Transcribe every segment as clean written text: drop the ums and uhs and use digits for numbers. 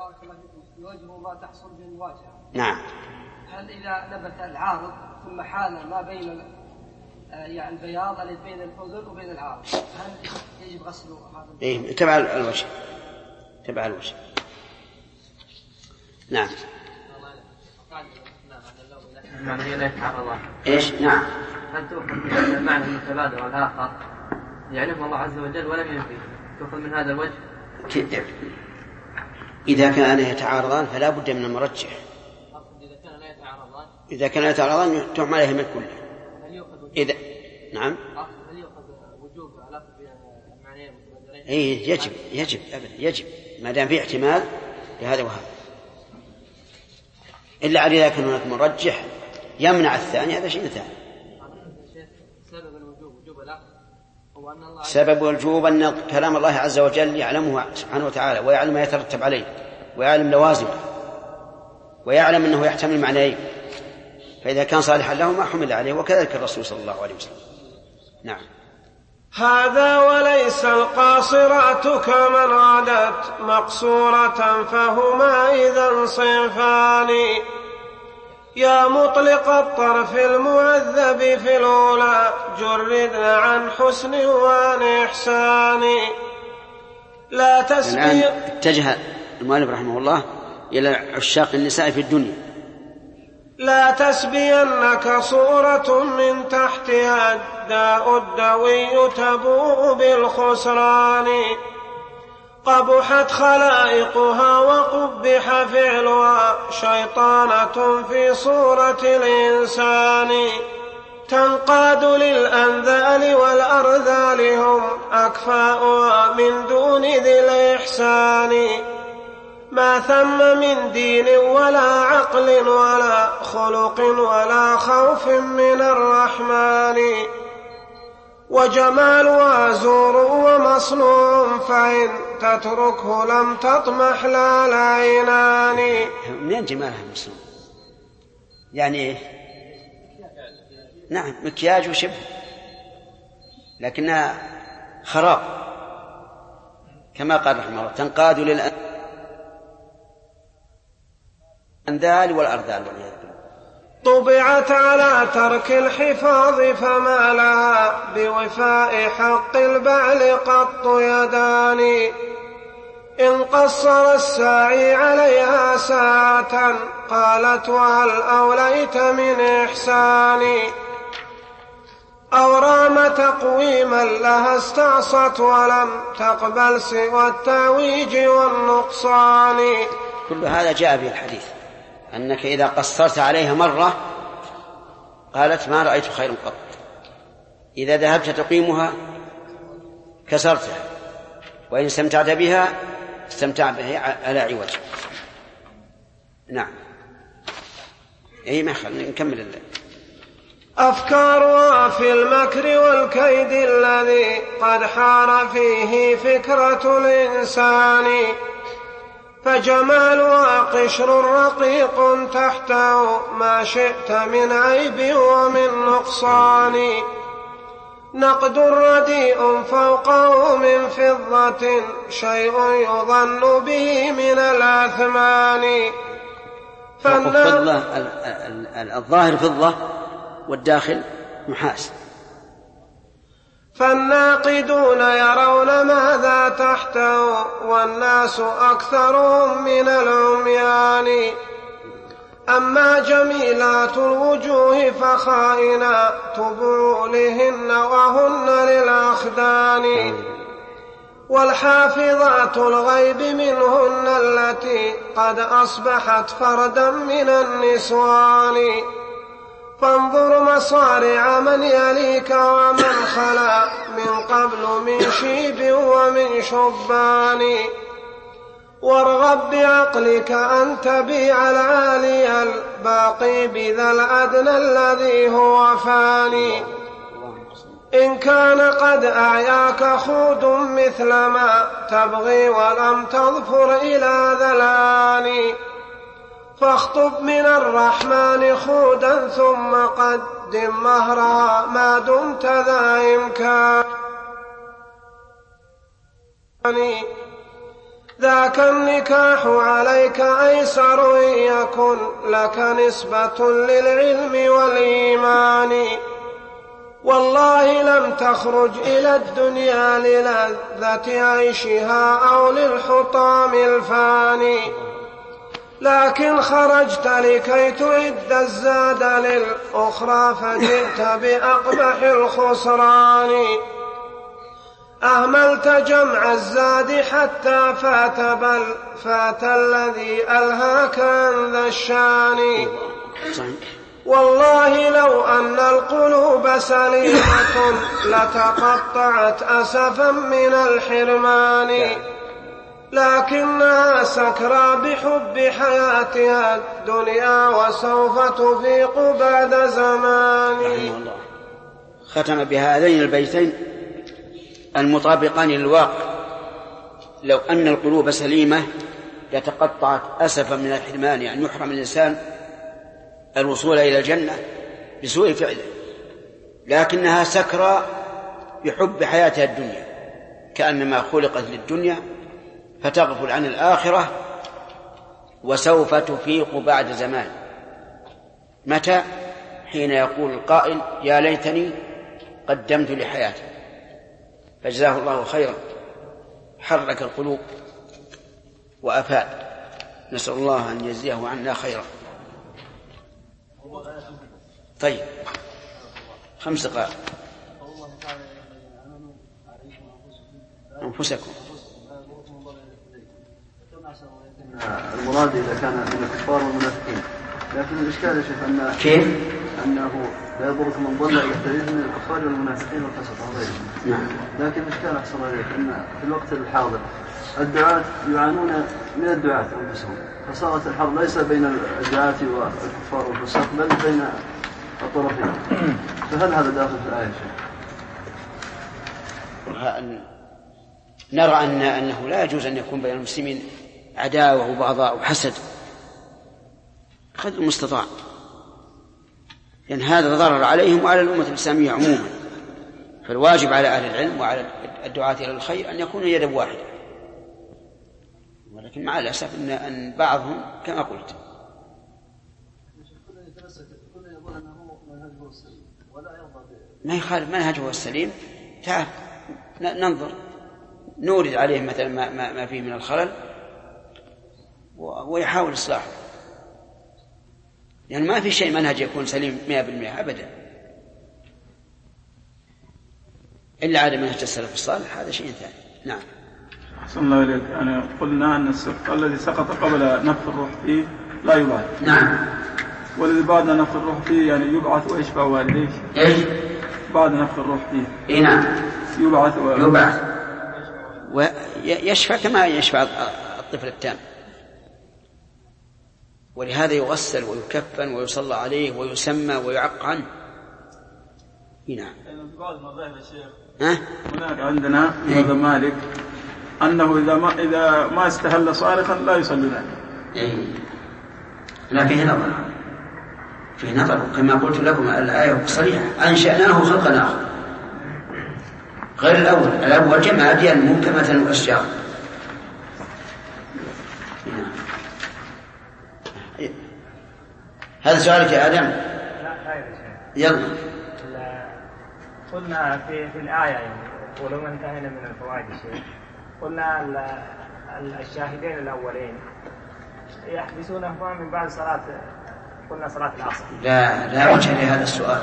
بارك الله فيكم يواجه ما تحصل بالمواجهة. نعم. هل إذا نبت العارض ثم حال ما بين يعني البياض الذي بين الأذن وبين العارض هل يجب غسل هذا؟ إيه تبع الوجه. تبع الوجه. نعم. معنى لا يتعارضان. إيش؟ نعم. هل تؤخذ من المعنى المتبادر والآخر يعلمه الله عز وجل ولم ينفي تؤخذ من هذا الوجه؟ إذا كان يتعارضان فلا بد من المرجح. إذا كان لا يتعارضان تحمل عليه من كله. إذا نعم. هل يؤخذ وجوب علاقة بالمعنيين المتبادرين؟ إيه يجب أبدا يجب ما دام في احتمال لهذا وهذا. إلا على إذا كان هناك مرجح يمنع الثاني هذا شيء ثاني. سبب الوجوب أن كلام الله عز وجل يعلمه سبحانه وتعالى ويعلم ما يترتب عليه ويعلم لوازمه ويعلم أنه يحتمل معنيين فإذا كان صالحا له ما حمل عليه وكذلك الرسول صلى الله عليه وسلم. نعم. هذا وليس القاصرات كمن عادت مقصورة فهما إذا صنفان يا مطلق الطرف المعذب في الأولى جردنا عن حسن وعن إحسان لا تسبي. الآن اتجه المؤلف رحمه الله إلى عشاق النساء في الدنيا. لا تسبينك صورة من تحتها الداء الدوي تبوء بالخسران قبحت خلائقها وقبح فعلها شيطانة في صورة الإنسان تنقاد للأنذال والأرذال هم أكفاؤها من دون ذي الإحسان ما ثم من دين ولا عقل ولا خلق ولا خوف من الرحمن وجمالها زور ومصنوع فإن تتركه لم تطمح لا العينان. منين جمالها مصنوع؟ يعني إيه؟ نعم مكياج وشبه لكنها خراب كما قال رحمه الله تنقاد للأنذال والأرذال والعياذ بالله. طبعت على ترك الحفاظ فما لها بوفاء حق البعل قط يدان إن قصر الساعي عليها ساعة قالت وهل أوليت من إحسان أو رام تقويما لها استعصت ولم تقبل سوى التعويج والنقصان. كل هذا جاء في الحديث أنك إذا قصرت عليها مرة قالت ما رأيت خيرا قط إذا ذهبت تقيمها كسرتها وإن استمتعت بها استمتع بها على عوج. نعم. أي ما خلنا نكمل الله. أفكارها في المكر والكيد الذي قد حار فيه فكرة الإنسان فجمالها قشر رقيق تحته ما شئت من عيب ومن نقصان نقد رديء فوقه من فضة شيء يظن به من الأثمان الظاهر فضة والداخل نحاس فالناقدون يرون ماذا تحته والناس أكثرهم من العميان أما جميلات الوجوه فخائنات بعولهن وهن للأخدان والحافظات الغيب منهن التي قد أصبحت فردا من النسوان فانظر مصارع من يليك ومن خلا من قبل من شيب ومن شبان وارغب بعقلك أن تبيع العالي الباقي بذا الأدنى الذي هو فاني إن كان قد أعياك خود مثل ما تبغي ولم تظفر إلى ذلان فاخطب من الرحمن خودا ثم قدم مهرها ما دمت ذا إمكان ذاك النكاح عليك أيسر إن يكن لك نسبة للعلم والإيمان. والله لم تخرج إلى الدنيا للذة عيشها أو للحطام الفاني، لكن خرجت لكي تعد الزاد للأخرى فجئت بأقبح الخسران. أهملت جمع الزاد حتى فات بل فات الذي ألهاك عن ذا الشان. والله لو أن القلوب سليمة لتقطعت أسفا من الحرمان، لكنها سكرى بحب حياتها الدنيا وسوف تفيق بعد زمان. ختم بهذين البيتين المطابقان للواقع: لو أن القلوب سليمة لتقطعت أسفا من الحرمان، يعني يحرم الإنسان الوصول إلى الجنة بسوء فعله، لكنها سكرى بحب حياتها الدنيا، كأنما خلقت للدنيا فتغفل عن الآخرة وسوف تفيق بعد زمان. متى؟ حين يقول القائل: يا ليتني قدمت لحياتي. فجزاه الله خيرا، حرك القلوب وأفاد، نسأل الله أن يجزيه عنا خيرا. طيب 5 دقائق. أنفسكم. المراد إذا كان من الكفار والمنافقين، لكن الإشكال يا شيخ أنه لا يضرك من ضل يحترز من الكفار والمنافقين والفسق وغيرهم. لكن الإشكال أحسن عليك أن في الوقت الحاضر الدعاة يعانون من الدعاة أنفسهم، فصارت الحرب ليس بين الدعاة والكفار والفسق بل بين الطرفين. فهل هذا داخل في الآية شيخ؟ نرى أنه لا يجوز أن يكون بين المسلمين عداوة وبغضاء وحسد قدر المستطاع، لأن هذا ضرر عليهم وعلى الأمة الإسلامية عموما. فالواجب على أهل العلم وعلى الدعاة إلى الخير أن يكونوا يدا واحدة، ولكن مع الأسف أن بعضهم كما قلت ما يخالف منهجه السليم. تعال ننظر نورد عليه مثلا ما فيه من الخلل ويحاول إصلاحه، يعني ما في شيء منهج يكون سليم 100% أبدا، إلا على منهج السلف الصالح، هذا شيء ثاني. نعم. أحسن الله إليك. يعني قلنا أن الذي سقط قبل نفخ الروح فيه لا يبعث. نعم. والذي بعد نفخ الروح فيه يعني يبعث ويشفع والديه. إيش؟ بعد نفخ الروح فيه. إيه نعم. يبعث ويشفع كما يشفع الطفل التام، ولهذا يغسل ويكفن ويصلى عليه ويسمى ويعق عنه. نعم. بعض المذاهب يا شيخ هناك عندنا مذهب مالك أنه إذا ما استهل صارخا لا يصلي له. لا فيه نظر كما قلت لكم الآية صريحة: أنشأناه خلقا آخر غير الأول جمع أديان محكمة وأشجار. هذا سؤالك يا آدم؟ يلا. قلنا في الآية يعني ولو انتهينا من الفوائد الشيخ، قلنا الشاهدين الأولين يحبسونه من بعد صلاة، قلنا صلاة العصر. لا وجه لهذا السؤال،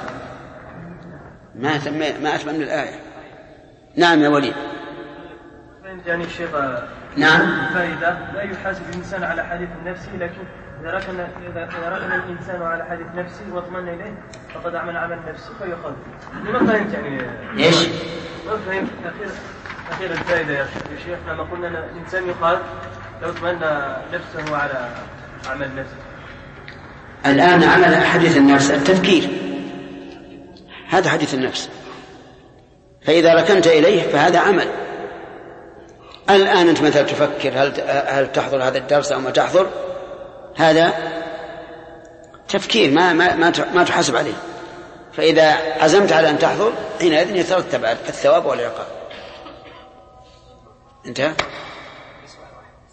ما أتمنى الآية. نعم يا وليد. يعني الشيخ نعم. فإذا لا يحاسب الإنسان على حديث نفسه، لكن إذا ركن الإنسان على حديث نفسه واطمن إليه فقد عمل عمل نفسه فيقال. ما فهمت يعني إيش؟ ما فهمت أخير الفائدة يا شيخ لما قلنا أن الإنسان يقال لو اطمأن نفسه على عمل نفسه. الآن عمل حديث النفس التفكير، هذا حديث النفس، فإذا ركنت إليه فهذا عمل. الآن أنت مثلا تفكر هل تحضر هذا الدرس أو ما تحضر، هذا تفكير ما تحاسب عليه. فإذا عزمت على أن تحضر حينئذ يترتب الثواب والعقاب. انتهى.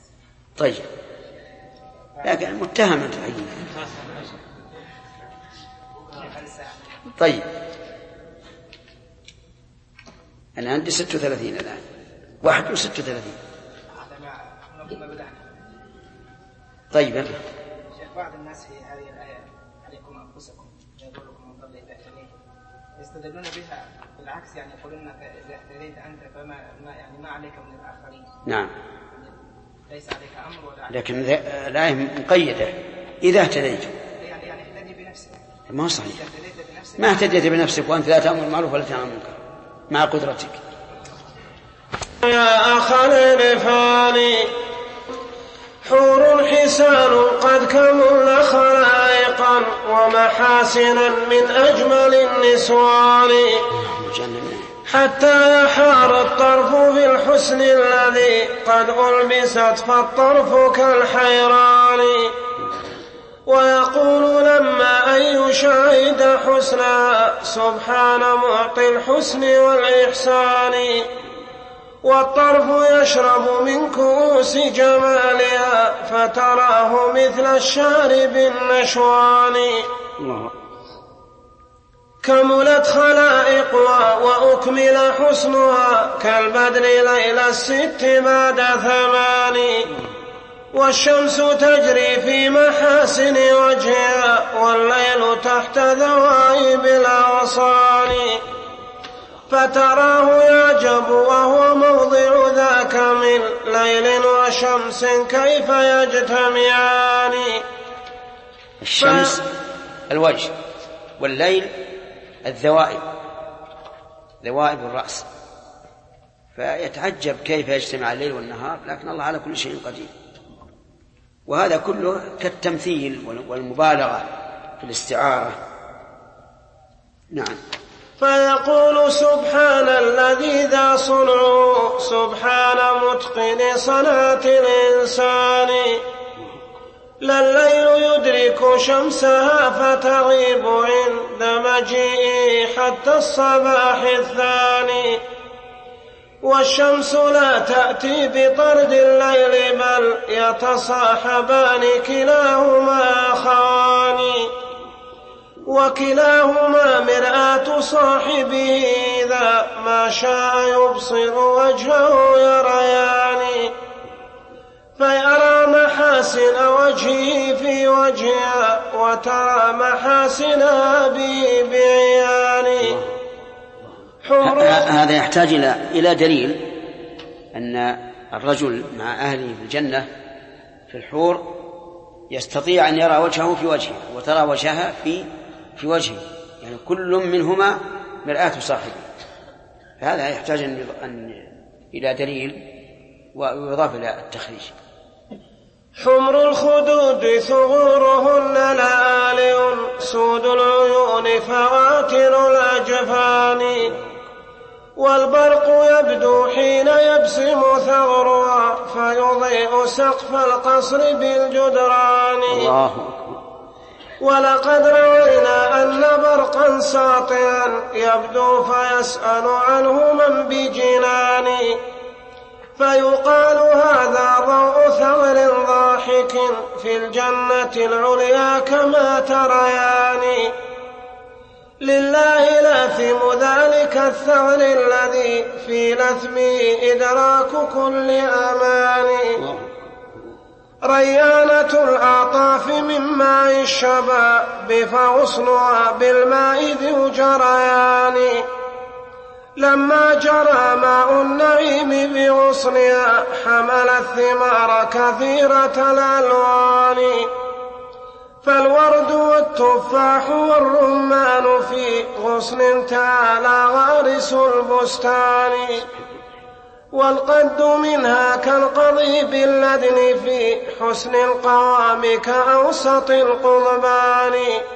طيب لكن متهم أنت حقيقة. طيب أنا عندي 36 الآن 31. طيب شيخ بعض الناس في هذه الآية عليكم أنفسكم يضركم من ضل إذا اهتديتم يستدلون بها بالعكس، يعني يقولون إذا اهتديت أنت فما يعني ما عليك من الآخرين. نعم ليس عليك أمر ولا عليك. لكن الآية مقيدة إذا اهتديت، يعني اهتدي بنفسك. ما صحيح، ما اهتديت بنفسك وأنت لا تأمر بالمعروف ولا تنهى عن المنكر مع قدرتك. يا أخا العرفان حور حسان قد كمل خلائقا ومحاسنا من أجمل النسوان، حتى يحار الطرف في الحسن الذي قد ألبست فالطرف كالحيران، ويقول لما أن يشاهد حسنا سبحان معطي الحسن والإحسان، والطرف يشرب من كؤوس جمالها فتراه مثل الشارب النشوان، كملت خلائقها وأكمل حسنها كالبدر ليل الست بعد 8، والشمس تجري في محاسن وجهها والليل تحت ذوائب الأغصان، فتراه يعجب وهو موضع ذاك من ليل وشمس كيف يجتمعان. الشمس الوجه والليل الذوائب، ذوائب الرأس، فيتعجب كيف يجتمع الليل والنهار، لكن الله على كل شيء قدير. وهذا كله كالتمثيل والمبالغة في الاستعارة. نعم. فيقول سبحان الذي ذا صنعه سبحان متقن صنعة الإنسان، لا الليل يدرك شمسها فتغيب عند مجيئه حتى الصباح الثاني، والشمس لا تأتي بطرد الليل بل يتصاحبان كلاهما أخوان، وكلاهما مرآة صاحبه إذا ما شاء يبصر وجهه يريان، فيرى محاسن وجهه في وجهها وترى محاسنها به بعيان. هذا يحتاج إلى دليل أن الرجل مع أهله في الجنة في الحور يستطيع أن يرى وجهه في وجهه وترى وجهها في وجهه، يعني كل منهما مرآة صاحبه. فهذا يحتاج إلى دليل ويضاف إلى التخريج. حمر الخدود ثغورهن لآلئ سود العيون فواتر الأجفان، والبرق يبدو حين يبسم ثغرها فيضيء سقف القصر بالجدران. ولقد روينا أن برقا ساطعا يبدو فيسأل عنه من بجنان، فيقال هذا ضوء ثغر ضاحك في الجنة العليا كما تريان، لله لاثم ذلك الثغر الذي في لثمه إدراك كل أمان، ريانة الأعطاف من ماء الشباب فغصنها بالماء ذو جريان، لما جرى ماء النعيم بغصنها حمل الثمار كثيرة الألوان، فالورد والتفاح والرمان في غصن تعالى غارس البستان، والقد منها كالقضيب اللدن في حسن القوام كأوسط القضبان،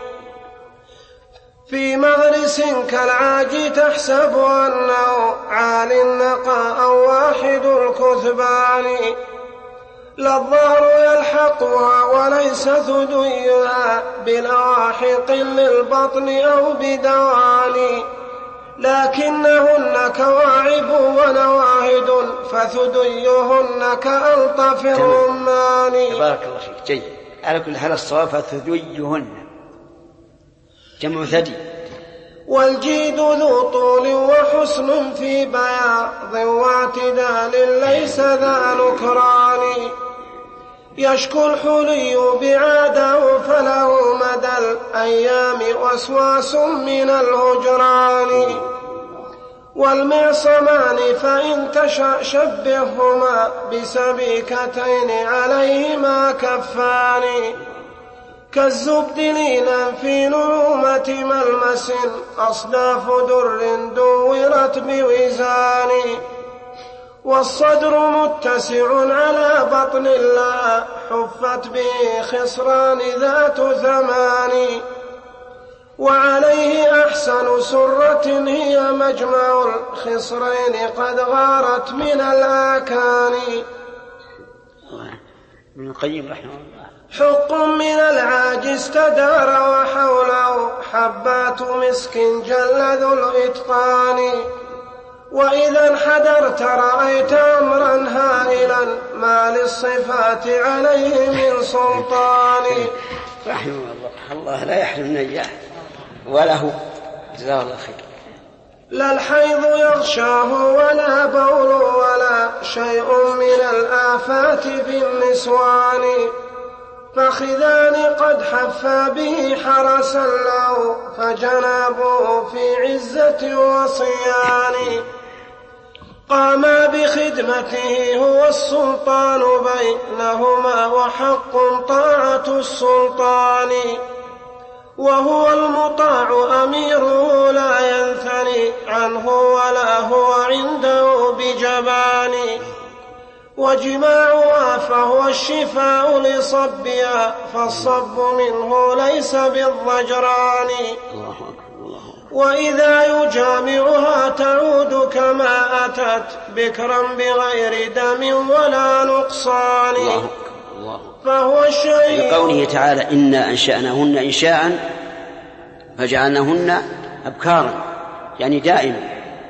في مغرس كالعاج تحسب أنه عال النقاء أو واحد الكثبان، لا الظهر يلحقها وليس ثديها بلاحق للبطن أو بدوان، لكنهن كواعب ونواهد فثديهن كألطف الرمان. بارك الله فيك. جيد. على كل حال الصواب فثديهن جمع ثدي. والجيد ذو طول وحسن في بياض واعتدال ليس ذا نكران. يشكو الحلي بعاده فله مدى الأيام وسواس من الهجران. والمعصمان فإن تشأ شبههما بسبيكتين عليهما كفان. كالزبد لينا في نعومة ملمس أصداف در دورت بوزان. والصدر متسع على بطن لا حفت به خصران ذات ثمان. وعليه أحسن سرة هي مجمع الخصرين قد غارت من الآكان. ابن القيم رحمه الله. حق من العاج استدار وحوله حبات مسك جل ذو الإتقان. وإذا انحدرت رأيت أمرا هائلا ما للصفات عليه من سلطان. رحمه الله. الله لا يحرمنا إياه وله جزاه الله خير. لا الحيض يغشاه ولا بول ولا شيء من الآفات في النسوان. فخذان قد حفى به حرسا له فجنابه في عزة وصيان. قاما بخدمته هو السلطان بينهما وحق طاعة السلطان. وهو المطاع أميره لا ينثني عنه ولا هو عنده بجبان. وجماعها فهو الشفاء لصبها فالصب منه ليس بالضجران. وإذا يجامعها تعود كما أتت بكرا بغير دم ولا نقصان. فهو الشيء لقوله تعالى إنا أنشأناهن إنشاء فجعلناهن أبكارا يعني دائما.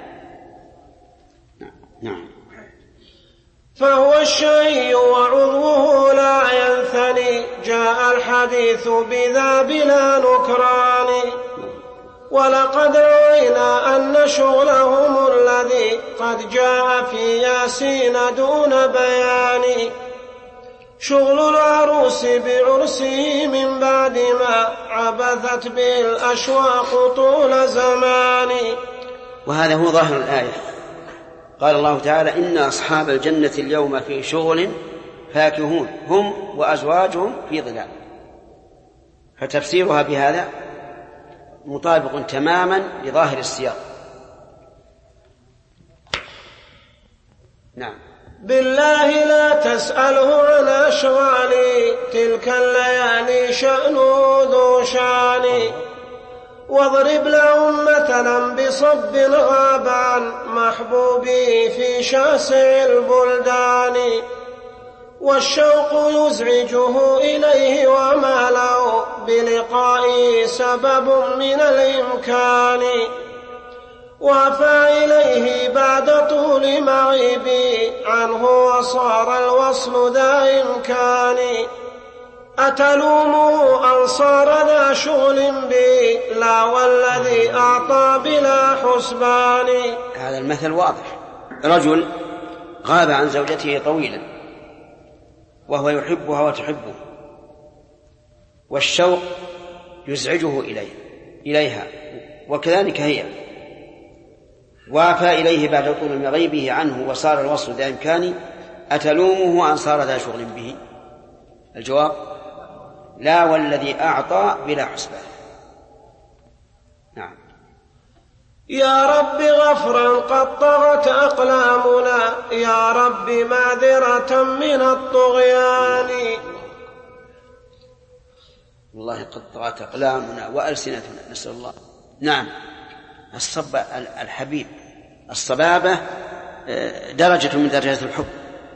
نعم. فهو الشيء وعضوه لا ينثني جاء الحديث بذا بلا نكران. ولقد روينا أن شغلهم الذي قد جاء في ياسين دون بيان. شغل العروس بعرسه من بعد ما عبثت به الأشواق طول زمان. وهذا هو ظاهر الآية. قال الله تعالى إن أصحاب الجنة اليوم في شغل فاكهون هم وأزواجهم في ظلال. فتفسيرها بهذا مطابق تماما لظاهر السياق. نعم. بالله لا تسأله عن أشغالي تلك الليالي شأن ذو شان. واضرب لهم مثلا بصب غابان محبوبي في شاسع البلدان. والشوق يزعجه إليه وما له بلقائه سبب من الإمكان. وافى إليه بعد طول معيبي عنه وصار الوصل ذا إمكان. أتلومه أن صار ذا شغل بي لا والذي أعطى بلا حسبان. هذا المثل واضح. رجل غاب عن زوجته طويلا وهو يحبها وتحبه والشوق يزعجه إليها وكذلك هي. وافى إليه بعد طول مغيبه عنه وصار الوصل ذا إمكان. أتلومه أن صار ذا شغل به؟ الجواب لا والذي أعطى بلا حسبان. نعم. يا رب غفرا قد طغت أقلامنا يا رب معذرة من الطغيان. والله قد طغت أقلامنا وألسنتنا نسأل الله. نعم. الصب الحبيب الصبابة درجة من درجات الحب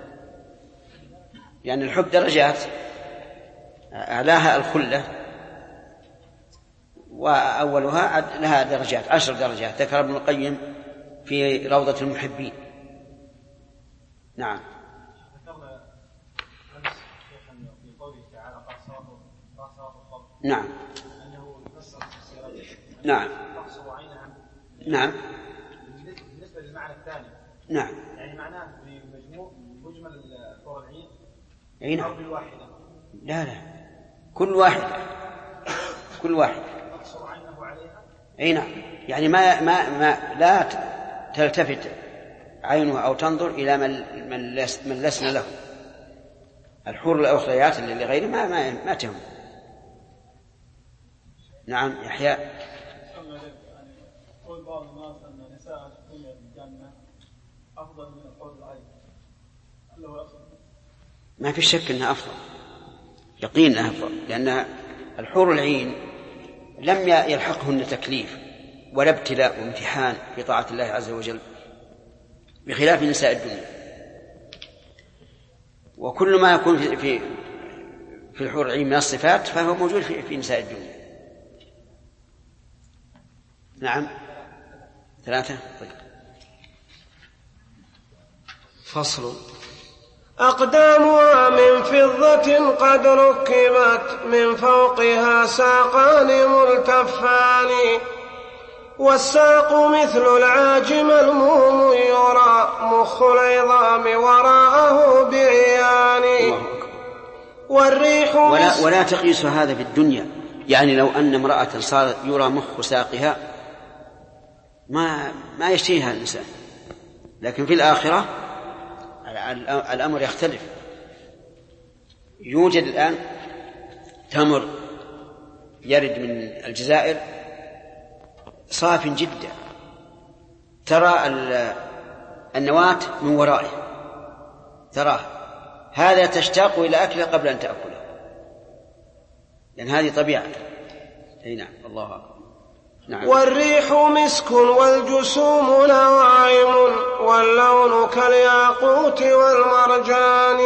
يعني الحب درجات أعلاها الخلة وأولها لها درجات 10 درجات ذكر ابن القيم في روضة المحبين. نعم. ذكرنا أمس شيخا في قوله تعالى قاصرات الطرف. نعم. أنه يفسر تفسيرين. نعم. تقصر عينها. نعم. بالنسبة للمعنى الثاني. نعم. يعني معناه مجمل الحور العين. أي نعم. أو بالواحدة. لا كل واحد. تقصر عينه عليها. أي نعم. يعني ما لا تلتفت عينه أو تنظر إلى من لسنا له. الحور الأخريات اللي لغيره ما تهم. نعم. يحيى. قول بعض الناس أن نساء الدنيا في الجنة أفضل من الحور العين. هل هو أفضل؟ ما في شك أنها أفضل، يقين أنها أفضل، لأن الحور العين لم يلحقهن تكليف ولا ابتلاء وامتحان في طاعة الله عز وجل، بخلاف نساء الدنيا. وكل ما يكون في الحور العين من الصفات فهو موجود في نساء الدنيا. نعم. 3. طيب. فصل. أقدامها من فضة قد ركبت من فوقها ساقان ملتفان، والساق مثل العاج ملموم يرى مخ العظام وراءه بعيان، والريح ولا تقيس هذا في الدنيا. يعني لو أن امرأة صار يرى مخ ساقها ما يشتهيها الإنسان، لكن في الآخرة الأمر يختلف. يوجد الآن تمر يرد من الجزائر صاف جدا، ترى النواة من ورائه، تراه، هذا تشتاق إلى أكله قبل أن تأكله، لأن هذه طبيعة. أي نعم. الله أكبر. نعم. والريح مسك والجسوم نواعم، واللون كالياقوت والمرجان،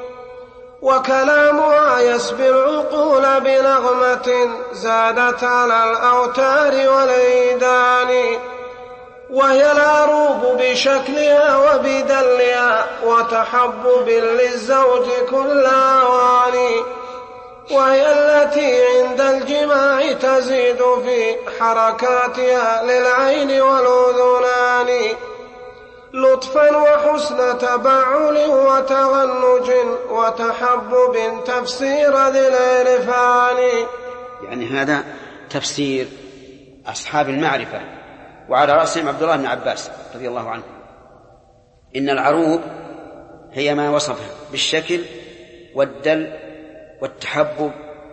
وكلامها يسبي العقول بنغمة زادت على الأوتار والإيدان، وهي العروب بشكلها وبدلها وتحبب للزوج كل أوان، وهي التي عند الجماع تزيد في حركاتها للعين والأذنان، لطفا وحسن تبعل وتغنج وتحبب تفسير ذي العرفان. يعني هذا تفسير أصحاب المعرفة، وعلى رأسهم عبد الله بن عباس رضي الله عنه. إن العروب هي ما وصفها بالشكل والدل والتحبب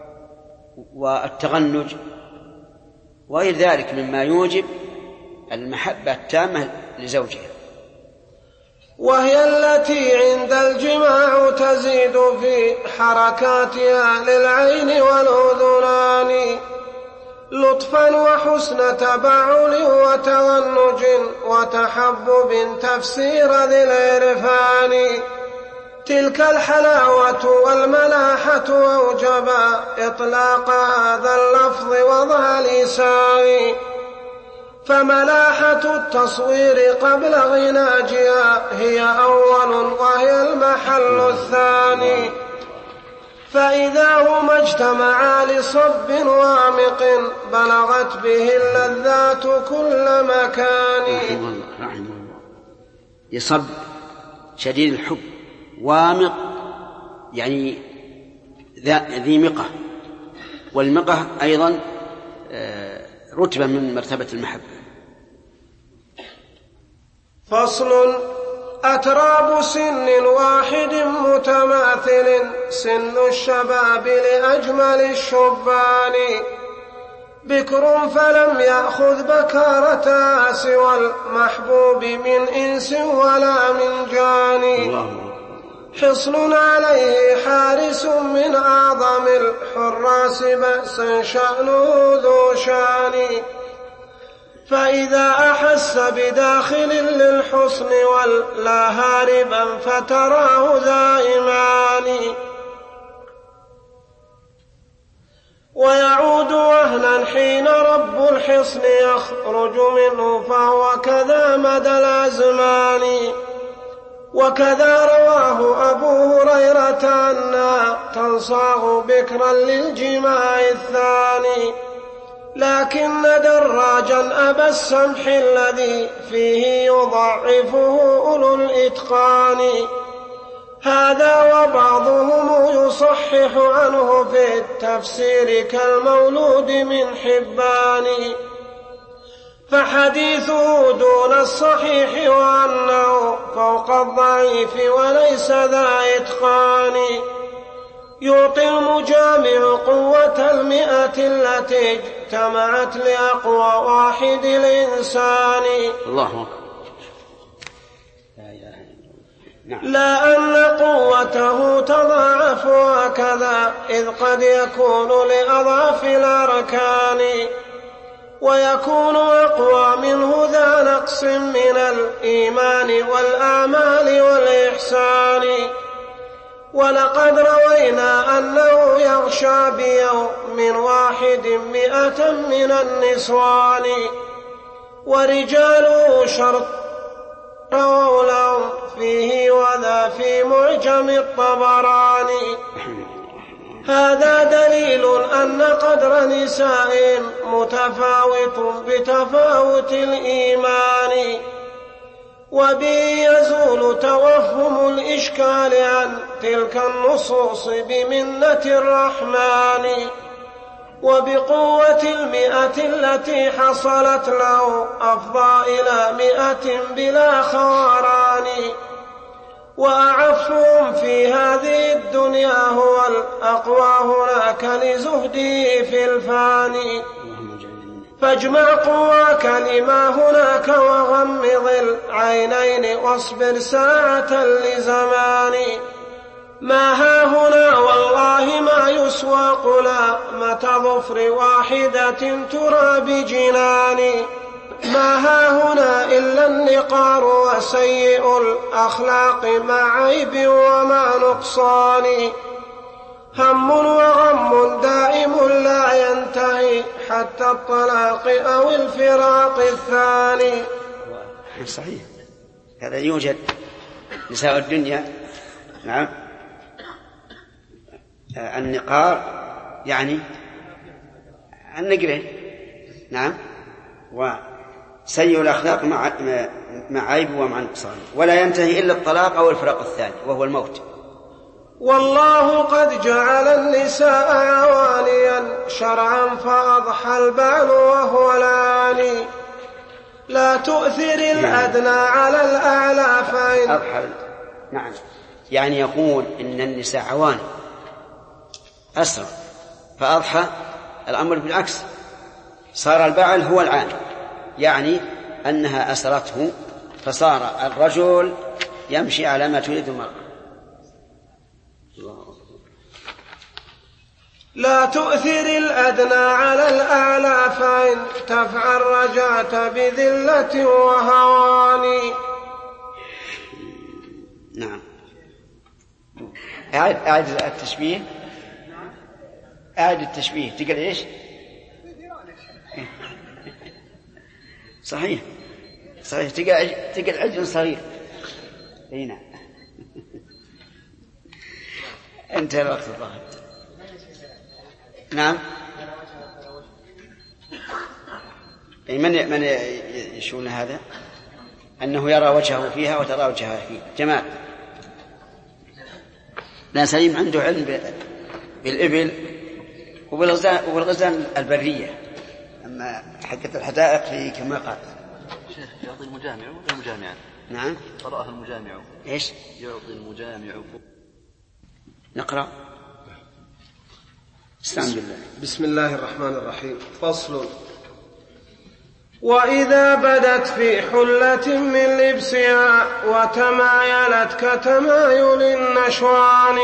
والتغنج وغير ذلك مما يوجب المحبة التامة لزوجها. وهي التي عند الجماع تزيد في حركاتها للعين والأذنان، لطفا وحسن تبعل وتغنج وتحبب تفسير ذي العرفان، تلك الحلاوة والملاحة أوجبا إطلاق هذا اللفظ وضع لسان، فملاحة التصوير قبل غناجها هي أول وهي المحل الثاني، فإذا هما اجتمعا لصب وامق بلغت به اللذات كل مكان. رحمه الله. يصب شديد الحب، وامق يعني ذي مقة، والمقة أيضا رتبة من مرتبة المحبة. فصل. أتراب سن واحد متماثل سن الشباب لأجمل الشبان، بكر فلم يأخذ بكارتها سوى المحبوب من إنس ولا من جان، حصن عليه حارس من أعظم الحراس بأسا شأنه ذو شان، فإذا أحس بداخل للحصن ولا هاربا فتراه ذا إيمان، ويعود وهنا حين رب الحصن يخرج منه فهو كذا مدى الأزمان، وكذا رواه أبو هريرة أنها تنصاغ بكرا للجماع الثاني، لكن دراجا أبا السمح الذي فيه يضعفه أولو الإتقان. هذا وبعضهم يصحح عنه في التفسير كالمولود من حبان، فحديثه دون الصحيح وأنه فوق الضعيف وليس ذا إتقان. يعطي المجامع قوة 100 التي اجتمعت لأقوى واحد الإنسان. الله لا أن قوته تضاعف هكذا، إذ قد يكون لأضعف الأركان، ويكون أقوى منه ذا نقص من الإيمان والأعمال والإحسان. ولقد روينا أنه يغشى بيوم واحد 100 من النسوان، ورجاله شرط رووا لهم فيه وذا في معجم الطبراني. هذا دليل أن قدر نساء متفاوت بتفاوت الإيمان، وبه يزول توهم الإشكال عن تلك النصوص بمنة الرحمن. وبقوة 100 التي حصلت له أفضى إلى 100 بلا خواران. وأعفهم في هذه الدنيا هو الأقوى هناك لزهده في الفاني. فاجمع قواك لما هناك وغمض العينين واصبر ساعة لزمان. ما ها هنا والله ما يسوى قلامة ظفر واحدة ترى بجنان. ما ها هنا إلا النقار وسيء الأخلاق مع عيب ومع نقصان. هم وغم دائم لا ينتهي حتى الطلاق أو الفراق الثاني. صحيح، هذا يوجد نساء الدنيا. نعم، النقار يعني النقرة. نعم، وسيء الأخلاق مع عيب ومع نقصان، ولا ينتهي إلا الطلاق أو الفراق الثاني وهو الموت. والله قد جعل النساء عوانيا شرعا فأضحى البال وهو العاني. لا تؤثر الأدنى على الأعلى فإن أضحى. نعم، يعني يقول إن النساء عواني أسرع، فأضحى الأمر بالعكس، صار البعل هو العاني، يعني أنها أسرته، فصار الرجل يمشي على ما تريد المرأة. لا تؤثر الأدنى على الأعلى فإن تفعل رجعت بذلة وهوان. نعم، أعد التشبيه. أعد التشبيه. تقل إيش؟ صحيح صحيح، تقل عجل صغير. هنا انتهى الوقت الظاهر. نعم، من يشون هذا؟ أنه يرى وجهه فيها وترى وجهها فيه. جمال لا سليم عنده علم بالإبل وبالغزال البرية، أما حقة الحدائق في كما قال شيخ يعطي المجامع ولا المجامع؟ نعم، قرأها المجامع. إيش؟ يعطي المجامع. نقرأ. بسم الله الرحمن الرحيم. فصل. وإذا بدت في حلة من لبسها وتمايلت كتمايل النشوان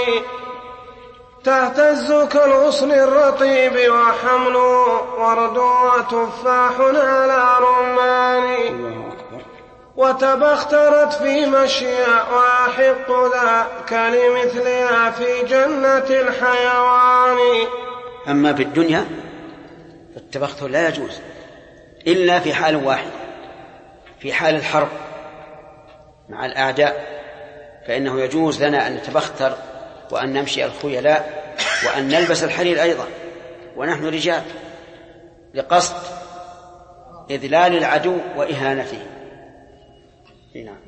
تهتز كالغصن الرطيب وحمله ورد وتفاح على رمان وتبخترت في مشيها ويحق ذاك لمثلها في جنة الحيوان. أما في الدنيا فالتبختر لا يجوز إلا في حال واحد، في حال الحرب مع الأعداء، فإنه يجوز لنا أن نتبختر وأن نمشي الخيلاء وأن نلبس الحرير أيضا ونحن رجال لقصد إذلال العدو وإهانته. نعم.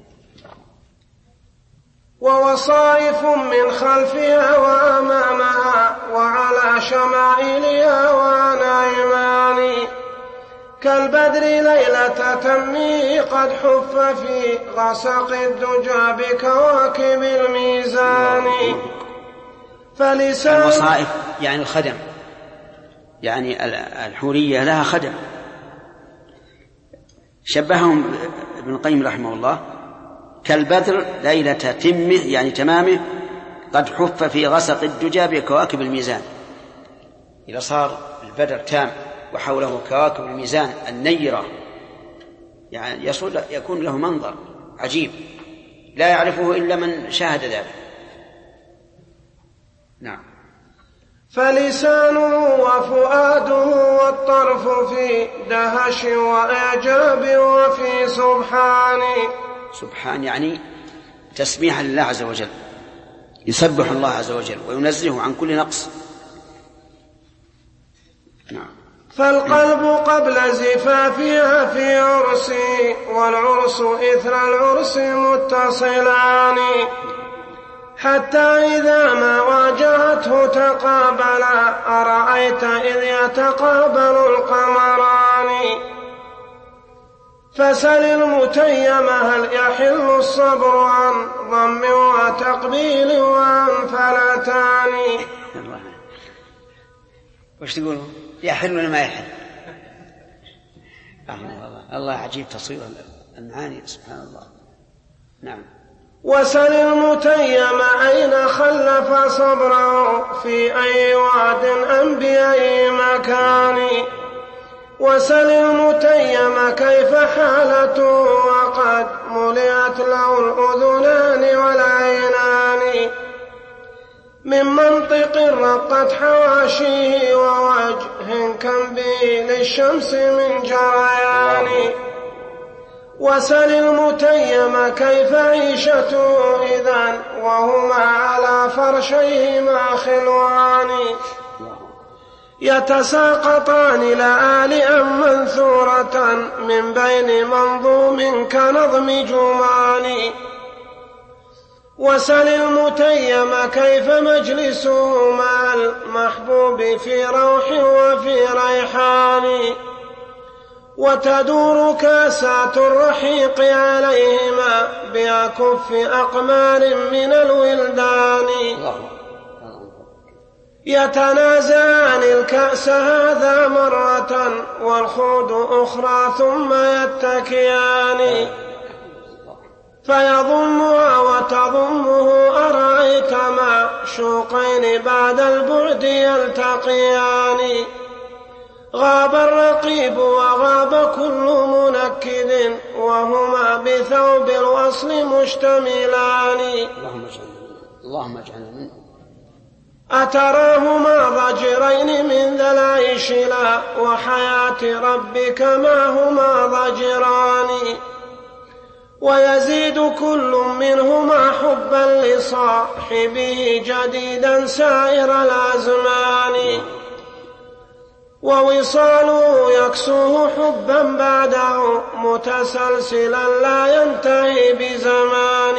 ووصائف من خلفها وأمامها وعلى شمائلها وعن أيمان كالبدر ليلة تمه قد حف في غسق الدجى بكواكب الميزان. الوصائف يعني الخدم، يعني الحورية لها خدم. شبههم ابن القيم رحمه الله كالبدر ليلة تمه يعني تمامه قد حف في غسق الدجى بكواكب الميزان. إذا صار البدر تام وحوله كواكب الميزان النيرة يعني يكون له منظر عجيب لا يعرفه إلا من شاهد ذلك. نعم. فلسانه وفؤاده والطرف في دهش وإعجاب وفي سبحان يعني تسبيح لله عز وجل، يسبح الله عز وجل وينزهه عن كل نقص. نعم. فالقلب قبل زفافها في عرسي والعرس إثر العرس متصلان حتى إذا ما واجهته تقابلا أرأيت إذ يتقابل القمران. فسل المتيم هل يحل الصبر عن ضم وتقبيل وعن فلتان. وش تقول يحل ولا ما يحل؟ الله عجيب تصوير المعاني سبحان الله. نعم. وسل المتيم أين خلف صبره في أي واد أم بأي مكان. وسل المتيم كيف حالته وقد ملئت له الأذنان والعينان من منطق رقت حواشيه ووجه كم به للشمس من جريان. وسل المتيم كيف عيشته إذن وهما على فرشيهما خلوان يتساقطان لآلئا منثورة من بين منظوم كنظم جمان. وسل المتيم كيف مجلسه مع المحبوب في روح وفي ريحان وتدور كاسات الرحيق عليهما بأكف أقمار من الولدان يتنازعان الكأس هذا مرة والخود أخرى ثم يتكيان فيضمها وتضمه أرأيت معشوقين بعد البعد يلتقيان. غاب الرقيب وغاب كل منكد وهما بثوب الوصل مشتملان. اللهم اجعلنا منه. أتراهما ضجرين من ذا العيش لا وحياة ربك ما هما ضجران ويزيد كل منهما حبا لصاحبه جديدا سائر الأزمان ووصاله يكسوه حبا بعده متسلسلا لا ينتهي بزمان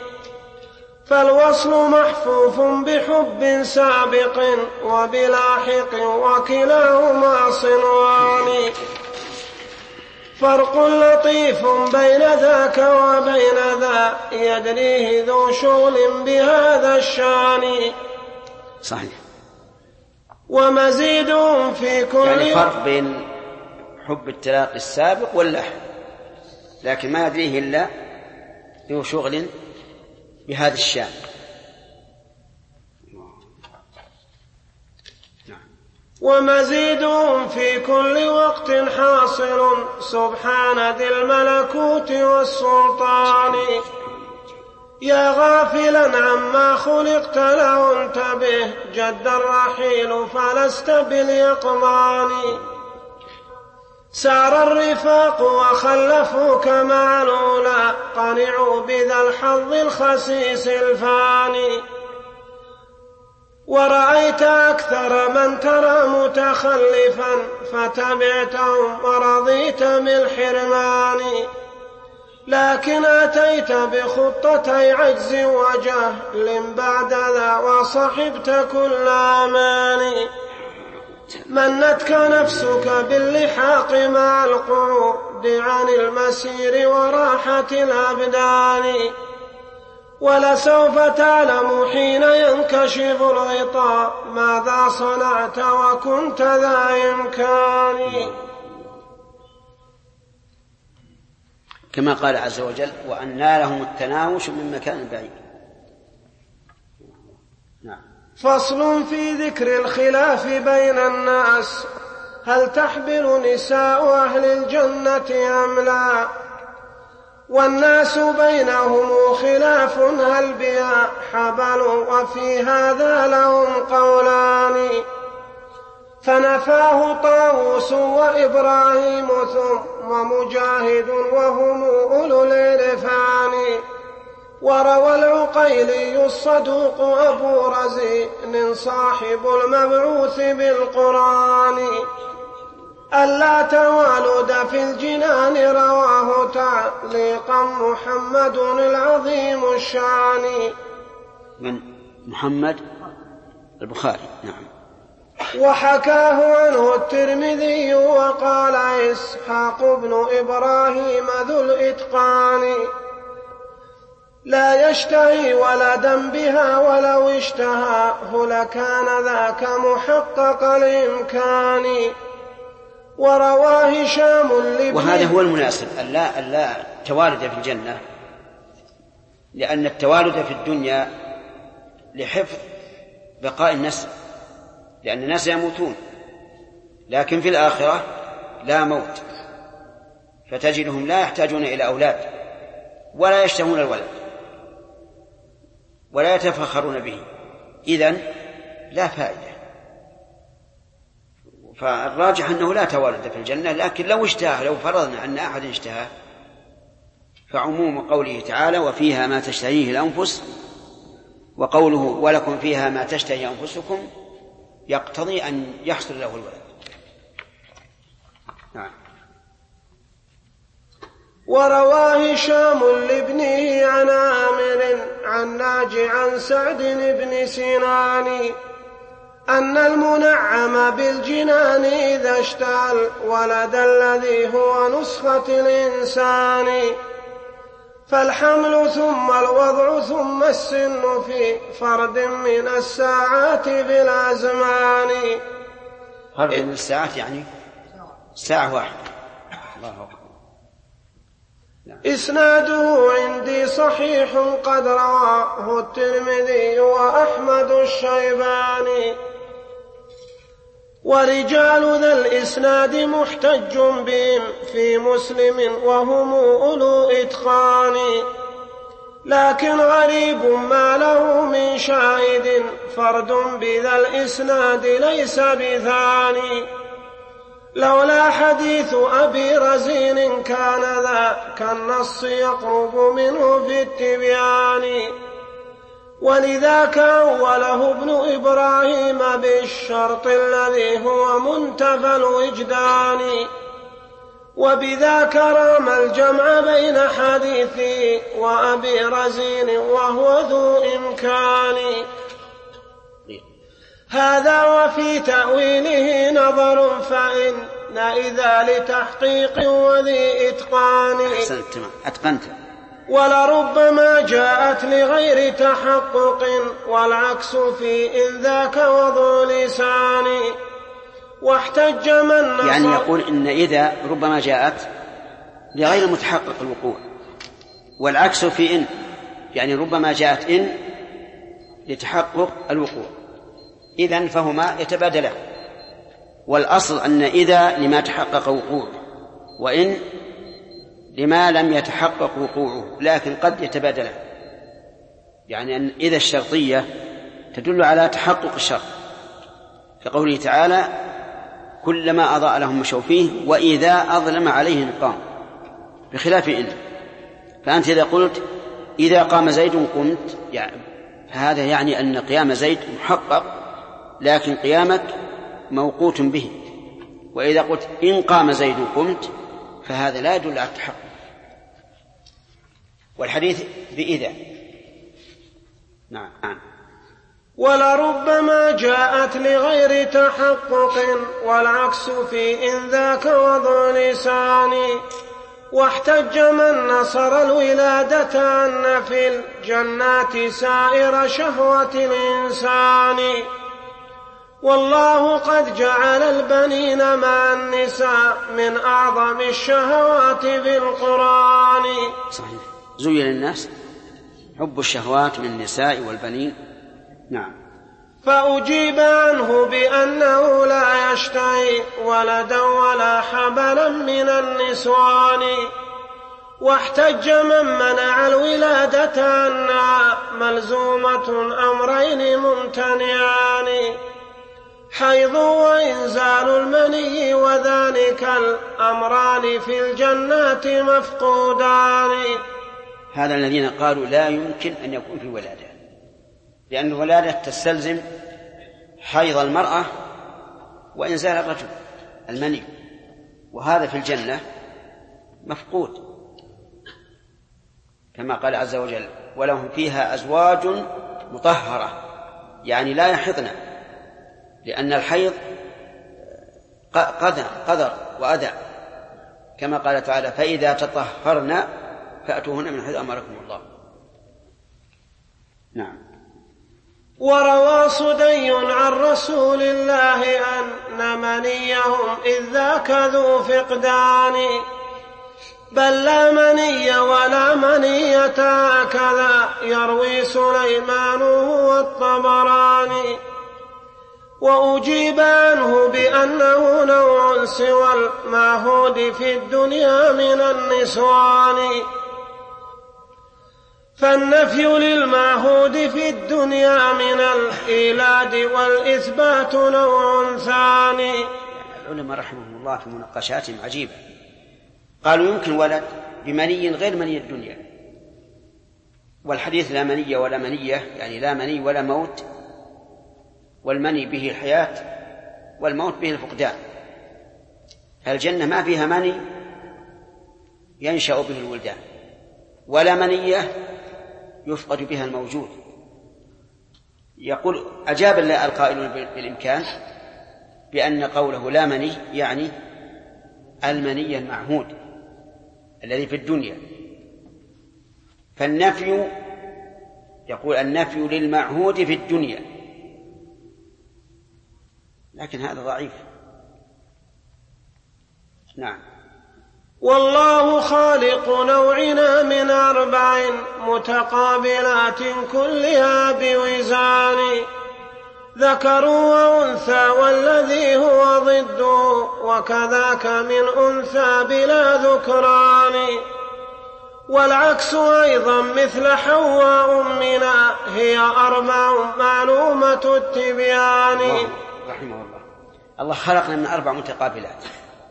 فالوصل محفوف بحب سابق وبلاحق وكلاهما صنوان فرق لطيف بين ذاك وبين ذا يدريه ذو شغل بهذا الشان. صحيح. ومزيد في كل يعني فرق بين حب التلاقي السابق واللاحق لكن ما يدريه إلا ذو شغل بهذا الشان. ومزيد في كل وقت حاصل سبحان ذي الملكوت والسلطان يا غافلا عما خلقت له انتبه جد الرحيل فلست باليقظان سار الرفاق وخلفوك مع الأولى قنعوا بذا الحظ الخسيس الفاني ورأيت أكثر من ترى متخلفا فتبعتهم ورضيت بالحرمان لكن أتيت بخطتي عجز وجهل بعد ذا وصحبت كل أماني منتك نفسك باللحاق مع القعود عن المسير وراحة الأبدان ولسوف تعلم حين ينكشف الغطاء ماذا صنعت وكنت ذا إمكان كما قال عز وجل وأن نالهم التناوش من مكان بعيد. نعم. فصل في ذكر الخلاف بين الناس هل تحبل نساء أهل الجنة أم لا والناس بينهم خلاف هل بها حبل وفي هذا لهم قولان فنفاه طاووس وإبراهيم ثم مجاهد وهم أولو العرفان وروى العقيلي الصدوق أبو رزين صاحب المبعوث بالقرآن ألا توالد في الجنان رواه تعليقا محمد العظيم الشان من محمد البخاري. نعم. وحكاه عنه الترمذي وقال إسحاق بن إبراهيم ذو الإتقان لا يشتهي ولدا بها ولو اشتهاه لكان ذاك محقق الإمكان ورواه هشام وهذا هو المناسب ألا توالد في الجنة لأن التوالد في الدنيا لحفظ بقاء النسل لأن الناس يموتون لكن في الآخرة لا موت فتجدهم لا يحتاجون إلى أولاد ولا يشتهون الولد ولا يتفخرون به إذن لا فائدة. فالراجح أنه لا توالد في الجنة لكن لو اشتهى لو فرضنا أن أحد اشتهى فعموم قوله تعالى وفيها ما تشتهيه الأنفس وقوله ولكم فيها ما تشتهي أنفسكم يقتضي أن يحصل له الولد. نعم. ورواه هشام لابنه عن عامر عن ناجي عن سعد بن سنان أن المنعم بالجنان إذا اشتعل ولد الذي هو نسخة الإنسان فالحمل ثم الوضع ثم السن في فرد من الساعات بالأزمان. فرد من الساعات يعني ساعة واحدة. الله أكبر. إسناده عندي صحيح قد رواه الترمذي وأحمد الشيباني ورجال ذا الإسناد محتج بهم في مسلم وهم أولو إتقان لكن غريب ما له من شاهد فرد بذا الإسناد ليس بثاني لولا حديث أبي رزين كان ذاك النص يقرب منه في التبيان ولذاك أوله ابن إبراهيم بالشرط الذي هو منتفى الوجدان وبذاك رام الجمع بين حديثي وأبي رزين وهو ذو إمكان هذا وفي تأويله نظر فإن إذا لتحقيق وذي إتقان. أحسنت أتقنت. ولربما جاءت لغير تحقق والعكس في إن ذاك وضع لسان واحتج من نصر يعني يقول إن إذا ربما جاءت لغير متحقق الوقوع والعكس في إن يعني ربما جاءت إن لتحقق الوقوع إذن فهما يتبادلان والأصل أن إذا لما تحقق وقوعه وإن لما لم يتحقق وقوعه لكن قد يتبادلان يعني أن إذا الشرطية تدل على تحقق الشرط كقوله تعالى كلما أضاء لهم مشوا فيه وإذا أظلم عليهم قام، بخلاف إن. فأنت إذا قلت إذا قام زيد قمت، يعني فهذا يعني أن قيام زيد محقق، لكن قيامك موقوت به. وإذا قلت إن قام زيد قمت فهذا لا يدل على التحقق. والحديث بإذا. نعم. ولربما جاءت لغير تحقق والعكس في إن ذاك وضع لسان. واحتج من نصر الولادة أن في الجنات سائر شهوة الإنسان. والله قد جعل البنين مع النساء من أعظم الشهوات بالقرآن. صحيح. زين الناس حب الشهوات من النساء والبنين. نعم. فأجيب عنه بأنه لا يشتهي ولدا ولا حبلا من النسوان. واحتج من منع الولادة أنها ملزومة أمرين ممتنعان، حيض وإنزال المني، وذلك الأمران في الجنات مفقودان. هذا الذين قالوا لا يمكن أن يكون في ولادة، لأن الولادة تستلزم حيض المرأة وإنزال الرجل المني، وهذا في الجنة مفقود، كما قال عز وجل ولهم فيها أزواج مطهرة، يعني لا يحضن، لأن الحيض قدر وأدى، كما قال تعالى فإذا تطهرن فأتوهن من حيث أمركم الله. نعم. وروى صدي عن رسول الله أن منيهم إذ ذاك ذو فقدان، بل لا مني ولا منية، هكذا يروي سليمان والطبراني. وأجيب عنه بأنه نوع سوى المعهود في الدنيا من النسوان، فالنفي للمعهود في الدنيا من الإيلاد والإثبات نوع ثاني. العلماء رحمهم الله في مناقشاتهم عجيبة، قالوا يمكن ولد بمني غير مني الدنيا، والحديث لا مني ولا منية، يعني لا مني ولا موت، والمني به الحياة والموت به الفقدان. الجنة ما فيها مني ينشأ به الولدان، ولا منية يفقد بها الموجود. يقول أجاب القائلون بالإمكان بأن قوله لا مني يعني المني المعهود الذي في الدنيا، فالنفي يقول النفي للمعهود في الدنيا، لكن هذا ضعيف. نعم. والله خالق نوعنا من 4 متقابلات كلها بوزان، ذكر وأنثى والذي هو ضده، وكذاك من أنثى بلا ذكران. والعكس أيضا مثل حواء أمنا هي 4 معلومة التبيان. رحمه الله. الله خلقنا من 4 متقابلات،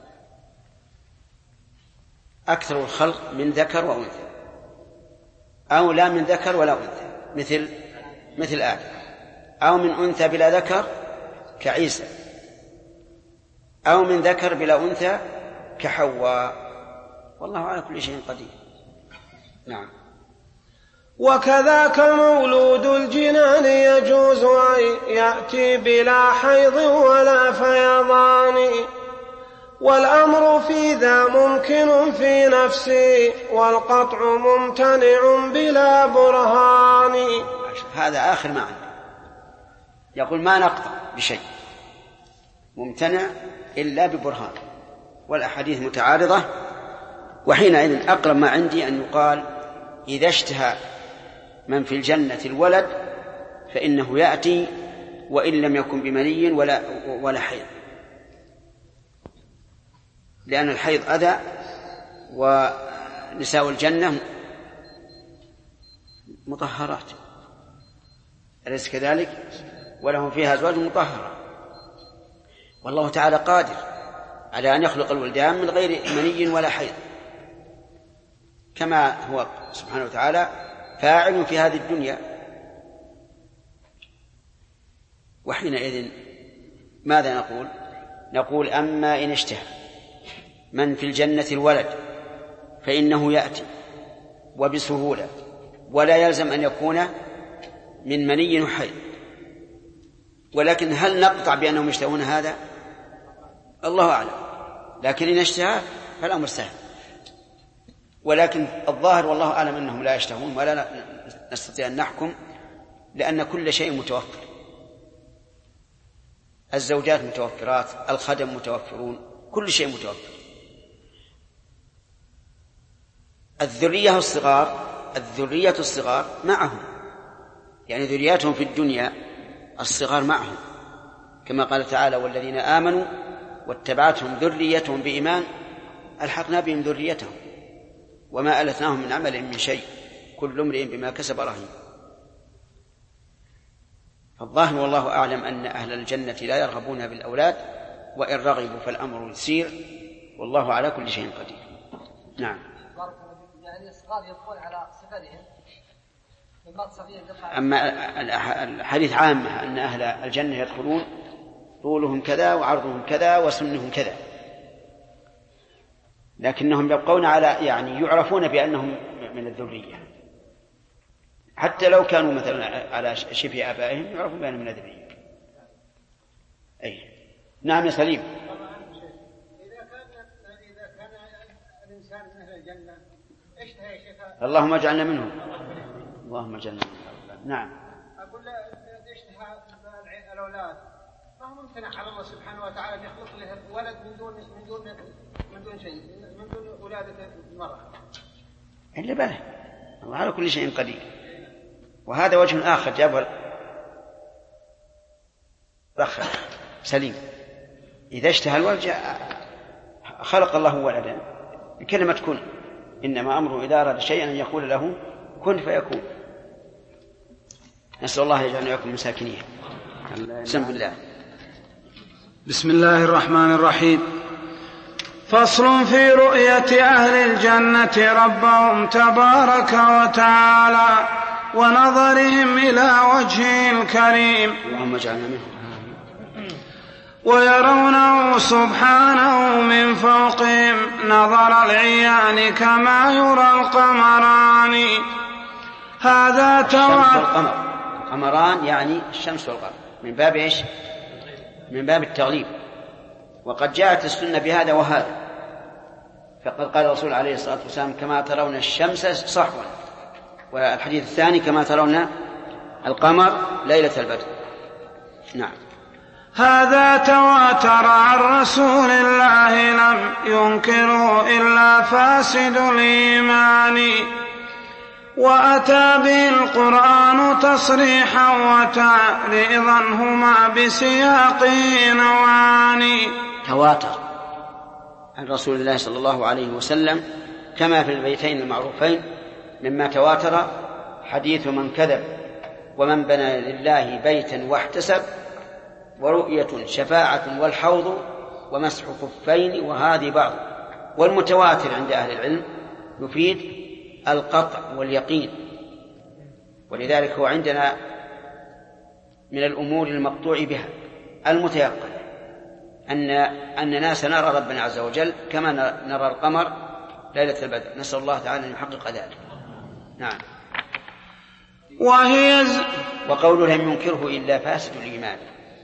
أكثر الخلق من ذكر وأنثى، أو لا من ذكر ولا أنثى مثل آدم، أو من أنثى بلا ذكر كعيسى، أو من ذكر بلا أنثى كحواء، والله على كل شيء قدير. نعم. وكذاك مولود الجنان يجوز أن يأتي بلا حيض ولا فيضان، والأمر في ذا ممكن في نفسي، والقطع ممتنع بلا برهان. هذا آخر ما عنده، يقول ما نقطع بشيء، ممتنع إلا ببرهان، والأحاديث متعارضة. وحينئذ أقرب ما عندي أن يقال إذا اشتهى من في الجنة الولد فإنه يأتي وإن لم يكن بمني ولا حيض، لأن الحيض أذى، ونساء الجنة مطهرات، أليس كذلك؟ ولهم فيها أزواج مطهرة. والله تعالى قادر على أن يخلق الولدان من غير مني ولا حيض، كما هو سبحانه وتعالى فاعل في هذه الدنيا. وحينئذ ماذا نقول؟ نقول أما إن اشتهى من في الجنة الولد فإنه يأتي وبسهولة ولا يلزم أن يكون من مني وحيض. ولكن هل نقطع بأنهم يشتهون هذا؟ الله أعلم، لكن إن اشتهى فالأمر سهل. ولكن الظاهر والله أعلم أنهم لا يشتهون، ولا نستطيع أن نحكم، لأن كل شيء متوفر، الزوجات متوفرات، الخدم متوفرون، كل شيء متوفر. الذرية الصغار معهم، يعني ذرياتهم في الدنيا الصغار معهم، كما قال تعالى: والذين آمنوا واتبعتهم ذريتهم بإيمان ألحقنا بهم ذريتهم وما ألتناهم من عمل من شيء كل امرئ بما كسب رهين. فالظاهر والله أعلم أن أهل الجنة لا يرغبون بالأولاد، وإن رغبوا فالأمر يسير، والله على كل شيء قدير. نعم. يعني الصغار يبقون على صفتهم. أما الحديث عامة أن أهل الجنة يدخلون طولهم كذا وعرضهم كذا وسنهم كذا، لكنهم يبقون على يعني يعرفون بأنهم من الذرية، حتى لو كانوا مثلا على شبه آبائهم يعرفون بأنهم من الذرية. أي نعم يا سليم. إذا كان الإنسان من أهل الجنة اشتهى شيخ. اللهم اجعلنا منهم. اللهم اجعلنا منهم. نعم. أقول اشتهى الأولاد، ما هو ممتنع على الله سبحانه وتعالى أن يخلق له ولد من دون شيء، من دون ولادة المرأة. إلا بله، الله على كل شيء قدير. وهذا وجه آخر جابه الأخ سليم: إذا اشتهى الولد خلق الله ولدا بكلمة كن، إنما أمره إذا أراد شيئا أن يقول له كن فيكون. نسأل الله يجعلنا وإياكم مساكنين. بسم الله. بسم الله الرحمن الرحيم. فصل في رؤية أهل الجنة ربهم تبارك وتعالى ونظرهم إلى وجهه الكريم، اللهم اجعلنا منهم، ويرونه سبحانه من فوقهم نظر العيان كما يرى القمران. هذا القمران يعني الشمس والقمر، من باب إيش؟ من باب التغليب. وقد جاءت السنة بهذا وهذا، فقد قال الرسول عليه الصلاة والسلام: كما ترون الشمس صحوا، والحديث الثاني: كما ترون القمر ليلة البدر. نعم. هذا تواتر عن رسول الله لم ينكره إلا فاسد الإيمان، وأتى به القرآن تصريحا وتعريضا هما بسياق نوعان. تواتر عن رسول الله صلى الله عليه وسلم كما في البيتين المعروفين: مما تواتر حديث من كذب، ومن بنى لله بيتا واحتسب، ورؤية شفاعة والحوض، ومسح خفين، وهذه بعض. والمتواتر عند أهل العلم يفيد القطع واليقين، ولذلك هو عندنا من الأمور المقطوع بها المتيقن أننا سنرى ربنا عز وجل كما نرى القمر ليلة البدر. نسأل الله تعالى أن يحقق ذلك. نعم. وقوله لم ينكره إلا فاسد الإيمان،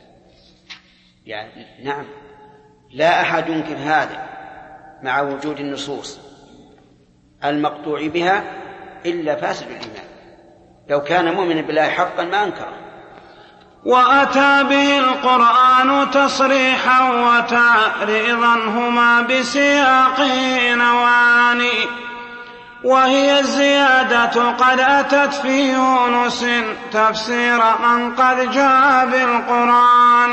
يعني نعم، لا أحد ينكر هذا مع وجود النصوص المقطوع بها إلا فاسد الإيمان. لو كان مؤمنا بالله حقا ما أنكره. وأتى به القرآن تصريحا وتعريضا هما بسياق نوعان، وهي الزيادة قد أتت في يونس تفسير من قد جاء بالقرآن،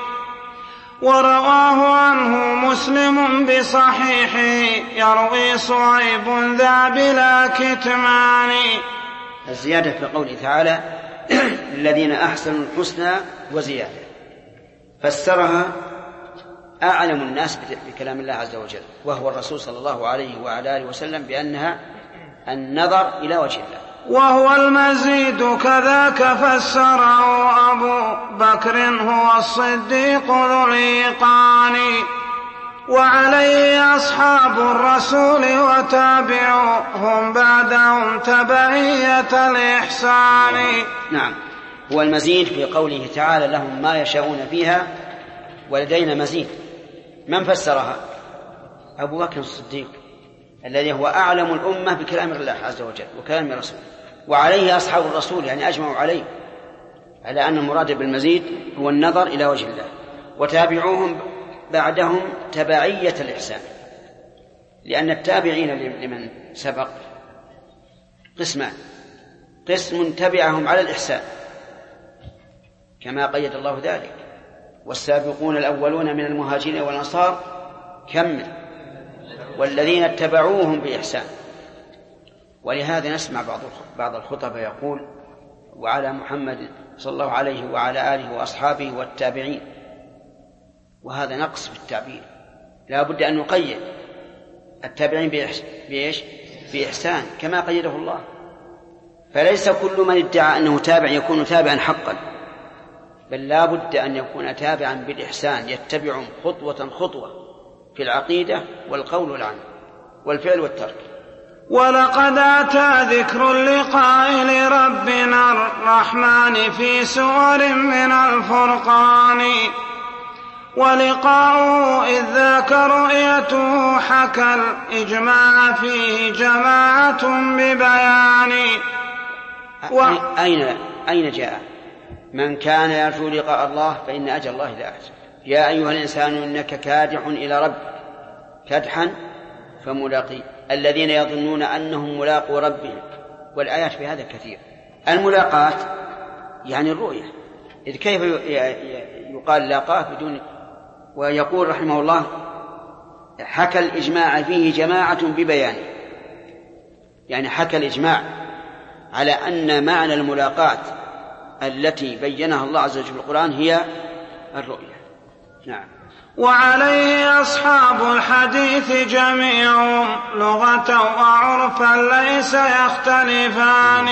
ورواه عنه مسلم بصحيحه يروي صهيب ذا بلا كتمان. الزيادة في قوله تعالى: الذين أحسنوا الحسنى وزيادة، فسرها أعلم الناس بكلام الله عز وجل، وهو الرسول صلى الله عليه وعلى آله وسلم، بأنها النظر إلى وجه الله. وهو المزيد كذاك فسره أبو بكر هو الصديق ذو الإيقان، وعليه أصحاب الرسول وتابعوهم بعدهم تبعية الإحسان. نعم، هو المزيد في قوله تعالى لهم ما يشاءون فيها ولدينا مزيد. من فسرها؟ أبو بكر الصديق الذي هو أعلم الأمة بكلام الله عز وجل وكلام رسوله، وعليه أصحاب الرسول يعني أجمعوا عليه على أن المراد بالمزيد هو النظر إلى وجه الله، وتابعوهم بعدهم تبعية الإحسان، لأن التابعين لمن سبق قسمان: قسم تبعهم على الإحسان كما قيد الله ذلك، والسابقون الأولون من المهاجرين والأنصار كمل، والذين اتبعوهم بإحسان. ولهذا نسمع بعض الخطباء يقول: وعلى محمد صلى الله عليه وعلى آله وأصحابه والتابعين، وهذا نقص في التعبير، لا بد أن نقيد التابعين بإيش؟ بإحسان كما قيده الله. فليس كل من ادعى أنه تابع يكون تابعا حقا، بل لا بد أن يكون تابعا بالإحسان، يتبع خطوة خطوة في العقيدة والقول والعمل والفعل والترك. ولقد أتى ذكر اللقاء لربنا الرحمن في سور من الفرقان، ولقاؤه إذ ذاك رؤيته حكى الإجماع فيه جماعة ببيان. أين جاء؟ من كان يرجو لقاء الله فإن أجل الله لآت. يا أيها الإنسان إنك كادح إلى ربك كدحا فملاقيه، الذين يظنون أنهم ملاقوا ربهم. والآيات في هذا كثير. الملاقاة يعني الرؤية، إذ كيف يقال لاقاه بدون. ويقول رحمه الله: حكى الإجماع فيه جماعة ببيانه، يعني حكى الإجماع على أن معنى الملاقاة التي بينها الله عز وجل في القرآن هي الرؤية. نعم. وعليه أصحاب الحديث جميعهم لغة وعرفا ليس يختلفان،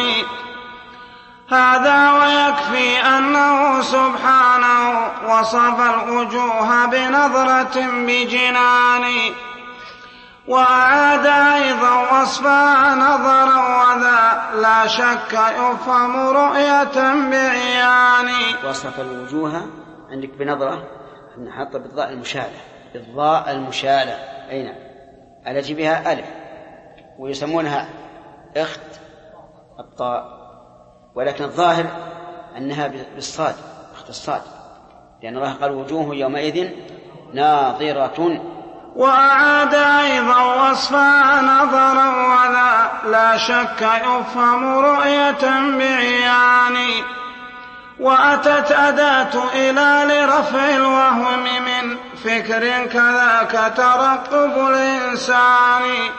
هذا ويكفي أنه سبحانه وصف الوجوه بنظرة بجنان، وأعاد أيضا وصفها نظرا، وذا لا شك يفهم رؤية بعيان. وصف الوجوه عندك بنظرة، نحط بالضاء المشالة، بالضاء المشالة أين التي بها ألف، ويسمونها اخت الطاء، ولكن الظاهر أنها بالصاد، اخت الصاد، لأن الله قال: وجوه يومئذ ناظرة. وأعاد أيضا وصفها نظرا، وذا لا شك يفهم رؤية بعيان. وأتت أداة إلى لرفع الوهم من فكر كذاك ترقب الإنسان،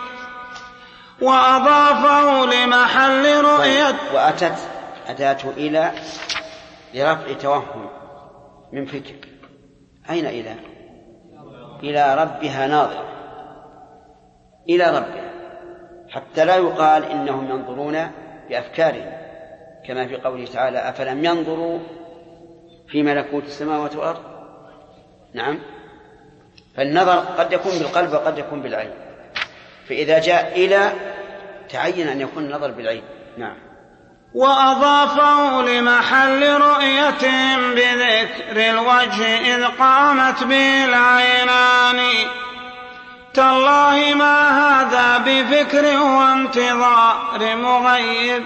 وأضافه لمحل رؤية. وأتت أداة إلى لرفع توهم من فكر. أين إلى؟ إلى ربها ناظرة، إلى ربها، حتى لا يقال إنهم ينظرون بأفكارهم، كما في قوله تعالى: أفلم ينظروا في ملكوت السماوات والأرض. نعم، فالنظر قد يكون بالقلب وقد يكون بالعين، فإذا جاء إلى تعين أن يكون النظر بالعين. نعم. وأضافه لمحل رؤيتهم بذكر الوجه إذ قامت به العينان، تالله ما هذا بفكر وانتظار مغيب،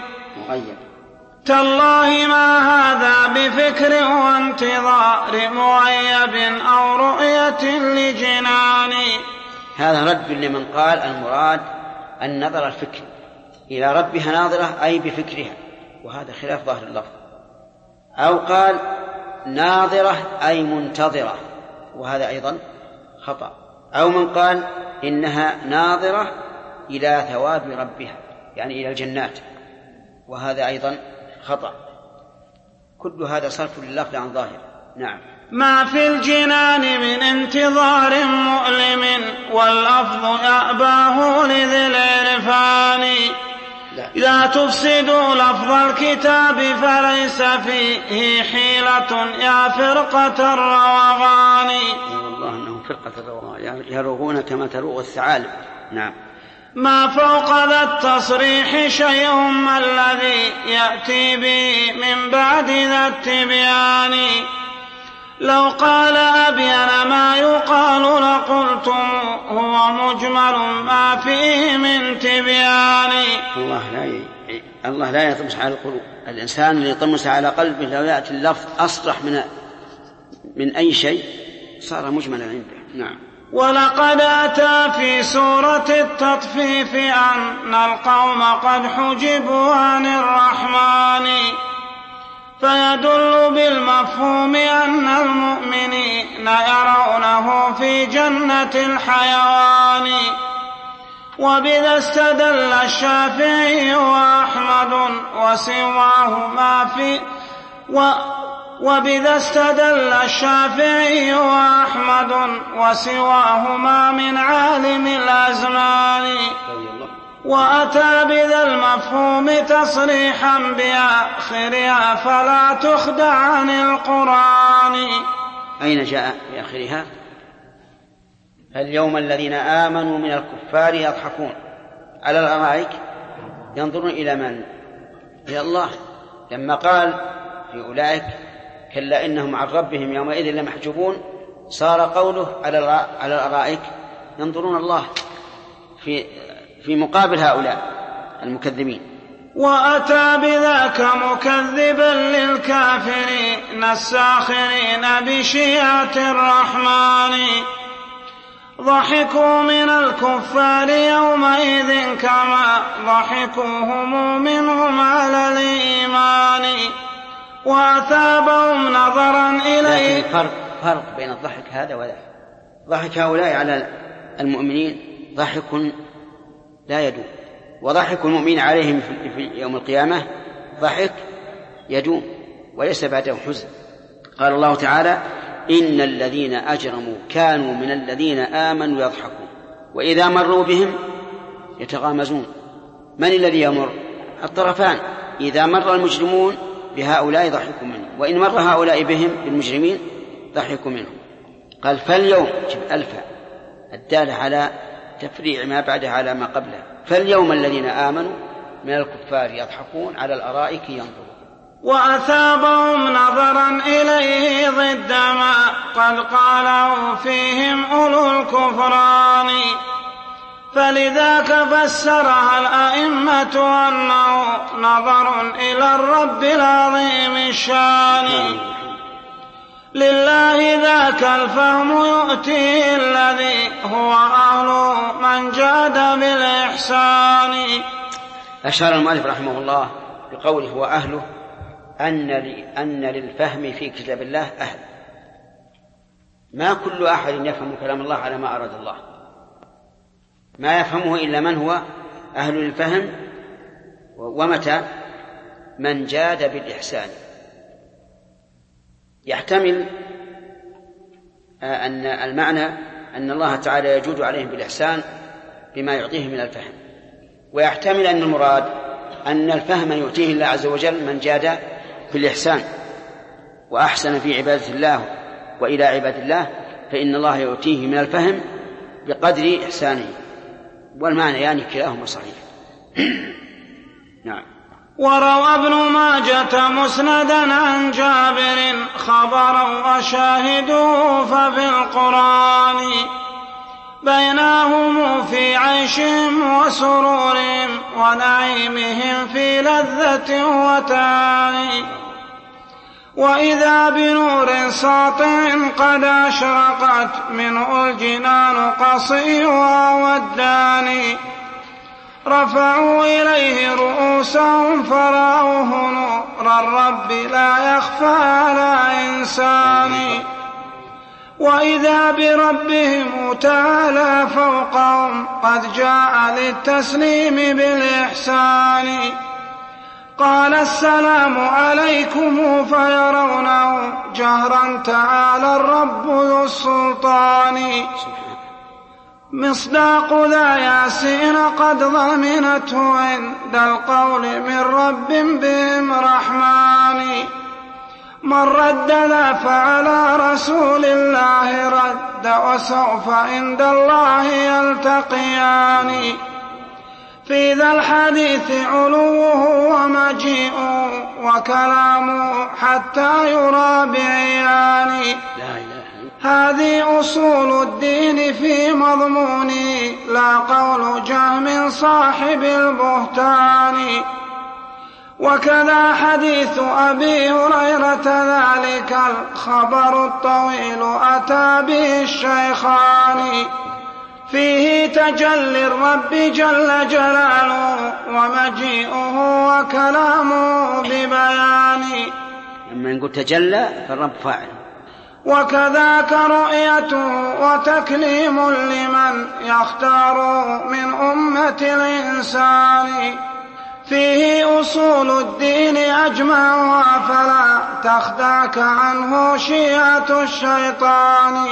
تالله ما هذا بفكر وانتظار مغيب أو رؤية لجنان. هذا رد لمن قال المراد النظر الفكر، إلى ربها ناظرة أي بفكرها، وهذا خلاف ظاهر اللفظ. أو قال ناظرة أي منتظرة، وهذا أيضا خطأ. أو من قال إنها ناظرة إلى ثواب ربها، يعني إلى الجنات، وهذا أيضا خطأ. كل هذا صرف لللفظ عن ظاهر. نعم. ما في الجنان من انتظار مؤلم واللفظ يأباه لذي العرفان لا تفسدوا لفظ الكتاب فليس فيه حيلة يا فرقة الروغان. والله أنه فرقة الروغان يروغون كما تروغ الثعالب. نعم. ما فوق ذا التصريح شيء ما الذي يأتي به من بعد ذا التبيان لو قال أبين ما يقال لقلتم هو مجمل ما فيه من تبيان. الله لا يطمس على القلوب. الإنسان اللي يطمس على قلبه لو يأتي اللفظ أصرح من أي شيء صار مجملا عنده. نعم. ولقد أتى في سورة التطفيف أن القوم قد حجبوا عن الرحمن فيدل بالمفهوم أن المؤمنين يرونه في جنة الحيوان وبذا استدل الشافعي وأحمد وسواهما من عالم الأزمان وأتى بذا المفهوم تصريحا بآخرها فلا تخدع عن القرآن. أين جاء بآخرها؟ اليوم الذين آمنوا من الكفار يضحكون على الأرائك ينظرون إلى من؟ إلى الله. لما قال في أولئك كلا إنهم عن ربهم يومئذ لمحجوبون صار قوله على الأرائك ينظرون الله في مقابل هؤلاء المكذبين. وأتى بذاك مكذبا للكافرين الساخرين بشيعة الرحمن ضحكوا من الكفار يومئذ كما ضحكوهم منهم على الإيمان وأثابهم نظرا إليه. لكن فرق بين الضحك هذا وذاك. ضحك هؤلاء على المؤمنين ضحك لا يدوم وضحك المؤمنين عليهم في يوم القيامة ضحك يدوم وليس بعده حزن. قال الله تعالى إن الذين أجرموا كانوا من الذين آمنوا يضحكون وإذا مروا بهم يتغامزون. من الذي يمر؟ الطرفان. إذا مر المجرمون بهؤلاء ضحكوا منهم وإن مر هؤلاء بهم بالمجرمين ضحكوا منهم. قال فاليوم ألفا الدالة على تفريع ما بعدها على ما قبله. فاليوم الذين آمنوا من الكفار يضحكون على الأرائك ينظرون. وأثابهم نظرا إليه ضد ما قد قاله فيهم أولو الكفران فلذاك فسرها الأئمة أنه نظر إلى الرب العظيم الشان لله ذاك الفهم يؤتيه الذي هو أهله من جاد بالإحسان. أشار المؤلف رحمه الله بقوله هو أهله أن للفهم في كتاب الله أهل. ما كل أحد يفهم كلام الله على ما أراد الله. ما يفهمه إلا من هو أهل للفهم. ومتى؟ من جاد بالإحسان. يحتمل أن المعنى أن الله تعالى يجود عليهم بالإحسان بما يعطيه من الفهم ويحتمل أن المراد أن الفهم يؤتيه الله عز وجل من جاد بالإحسان وأحسن في عبادة الله وإلى عباد الله فإن الله يؤتيه من الفهم بقدر إحسانه. والمعنى يعني كلاهما صحيح. نعم. وروى ابن ماجة مسندا عن جابر خبرا وشاهدوه ففي القرآن بينهم في عيشهم وسرورهم ونعيمهم في لذة وتعاني وإذا بنور ساطع قد أشرقت منه الجنان قصيها والداني رفعوا إليه رؤوسهم فرأوه نور الرب لا يخفى على إنسان وإذا بربهم تعالى فوقهم قد جاء للتسليم بالإحسان قال السلام عليكم فيرونه جهرا تعالى الرب ذو السلطان. مصداق ذا ياسين قد ضمنته عند القول من رب بهم رحمن. من رد ذا فعلى رسول الله رد وسوف عند الله يلتقيان. في ذا الحديث علوه ومجيئه وكلامه حتى يرى بعيان. هذه أصول الدين في مضمونه لا قول جهم صاحب البهتان. وكذا حديث أبي هريرة ذلك الخبر الطويل أتى به الشيخان. فيه تجلي الرب جل جلاله ومجيئه وكلامه ببيان. لما نقول تجلى فالرب فاعل. وكذاك رؤيته وتكليم لمن يختار من أمة الإنسان. فيه أصول الدين أجمعها فلا تخدعك عنه شيئة الشيطان.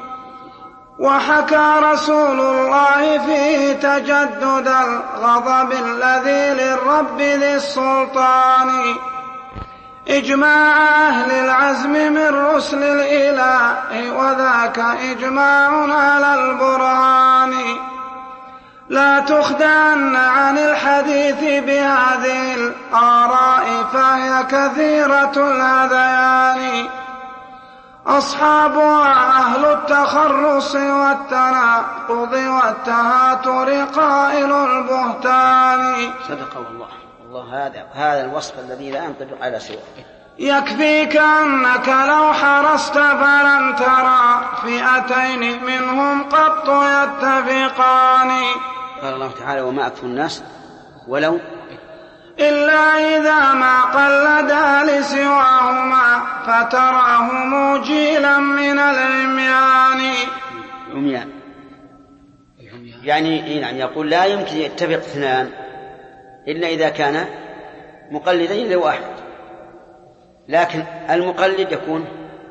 وحكى رسول الله فيه تجدد الغضب الذي للرب ذي السلطان. إجماع أهل العزم من رسل الإله وذاك إجماع على البرهان. لا تخدعن عن الحديث بهذه الآراء فهي كثيرة الهذيان. أصحابها أهل التخرص والتناقض والتهاتر قائل البهتان. صدق والله هذا الوصف الذي لا ينطبق على سواه. يكفيك أنك لو حرصت فلن ترى فئتين منهم قط يتفقان. قال الله تعالى وما أكثر الناس ولو إلا إذا ما قلدا لسواهما فتراه موجيلا من العميان. يعني يقول لا يمكن يتفق اثنان إلا إذا كان مقلدين لواحد، لكن المقلد يكون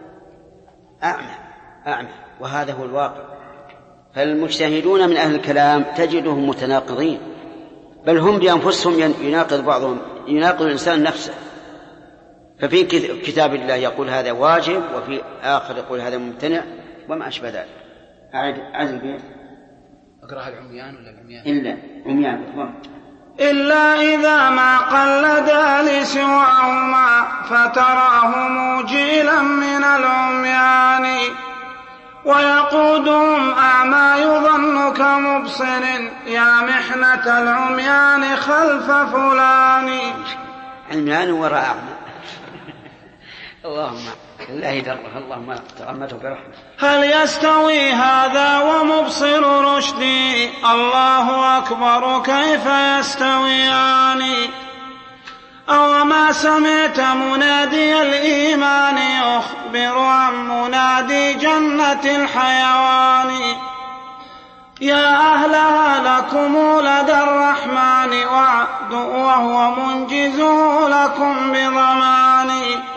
أعمى وهذا هو الواقع. فالمجتهدون من أهل الكلام تجدهم متناقضين، بل هم بأنفسهم يناقض الإنسان نفسه. ففي كتاب الله يقول هذا واجب وفي آخر يقول هذا ممتنع وما أشبه ذلك. أعزل بيه أقرأها العميان ولا العميان؟ إلا عميان. إلا إذا ما قلدا لسواهما فتراه موجيلا من العميان. ويقودهم أعمى يظن كمبصر يا محنة العميان خلف فلان. عميان وراء أعمى. اللهم الله دره اللهم تغمته برحمة. هل يستوي هذا ومبصر رشدي الله أكبر كيف يستويان. أو ما سمعت منادي الإيمان يخبر عن منادي جنة الحيوان. يا أهلها لكم لدى الرحمن وعد وهو منجزه لكم بضمان.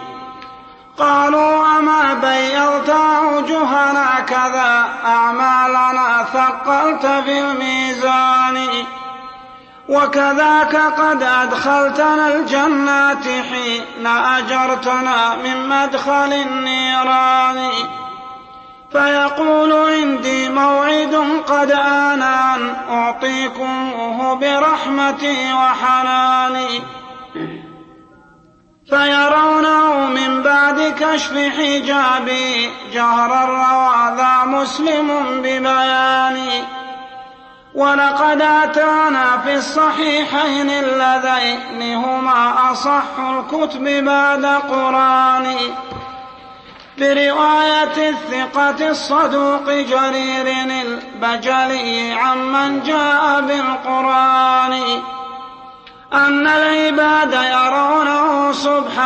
قالوا أما بيضت وجوهنا كذا أعمالنا ثقلت في الميزان. وكذاك قد أدخلتنا الجنات حين أجرتنا من مدخل النيران. فيقول عندي موعد قد آن أن أعطيكمه برحمتي وحناني. فيرونه من بعد كشف حجابي جهر الرواذا مسلم ببياني. ولقد أتانا في الصحيحين اللذين هما أصح الكتب بعد قرآن برواية الثقة الصدوق جرير البجلي عمن جاء بالقرآن أن العباد يرونه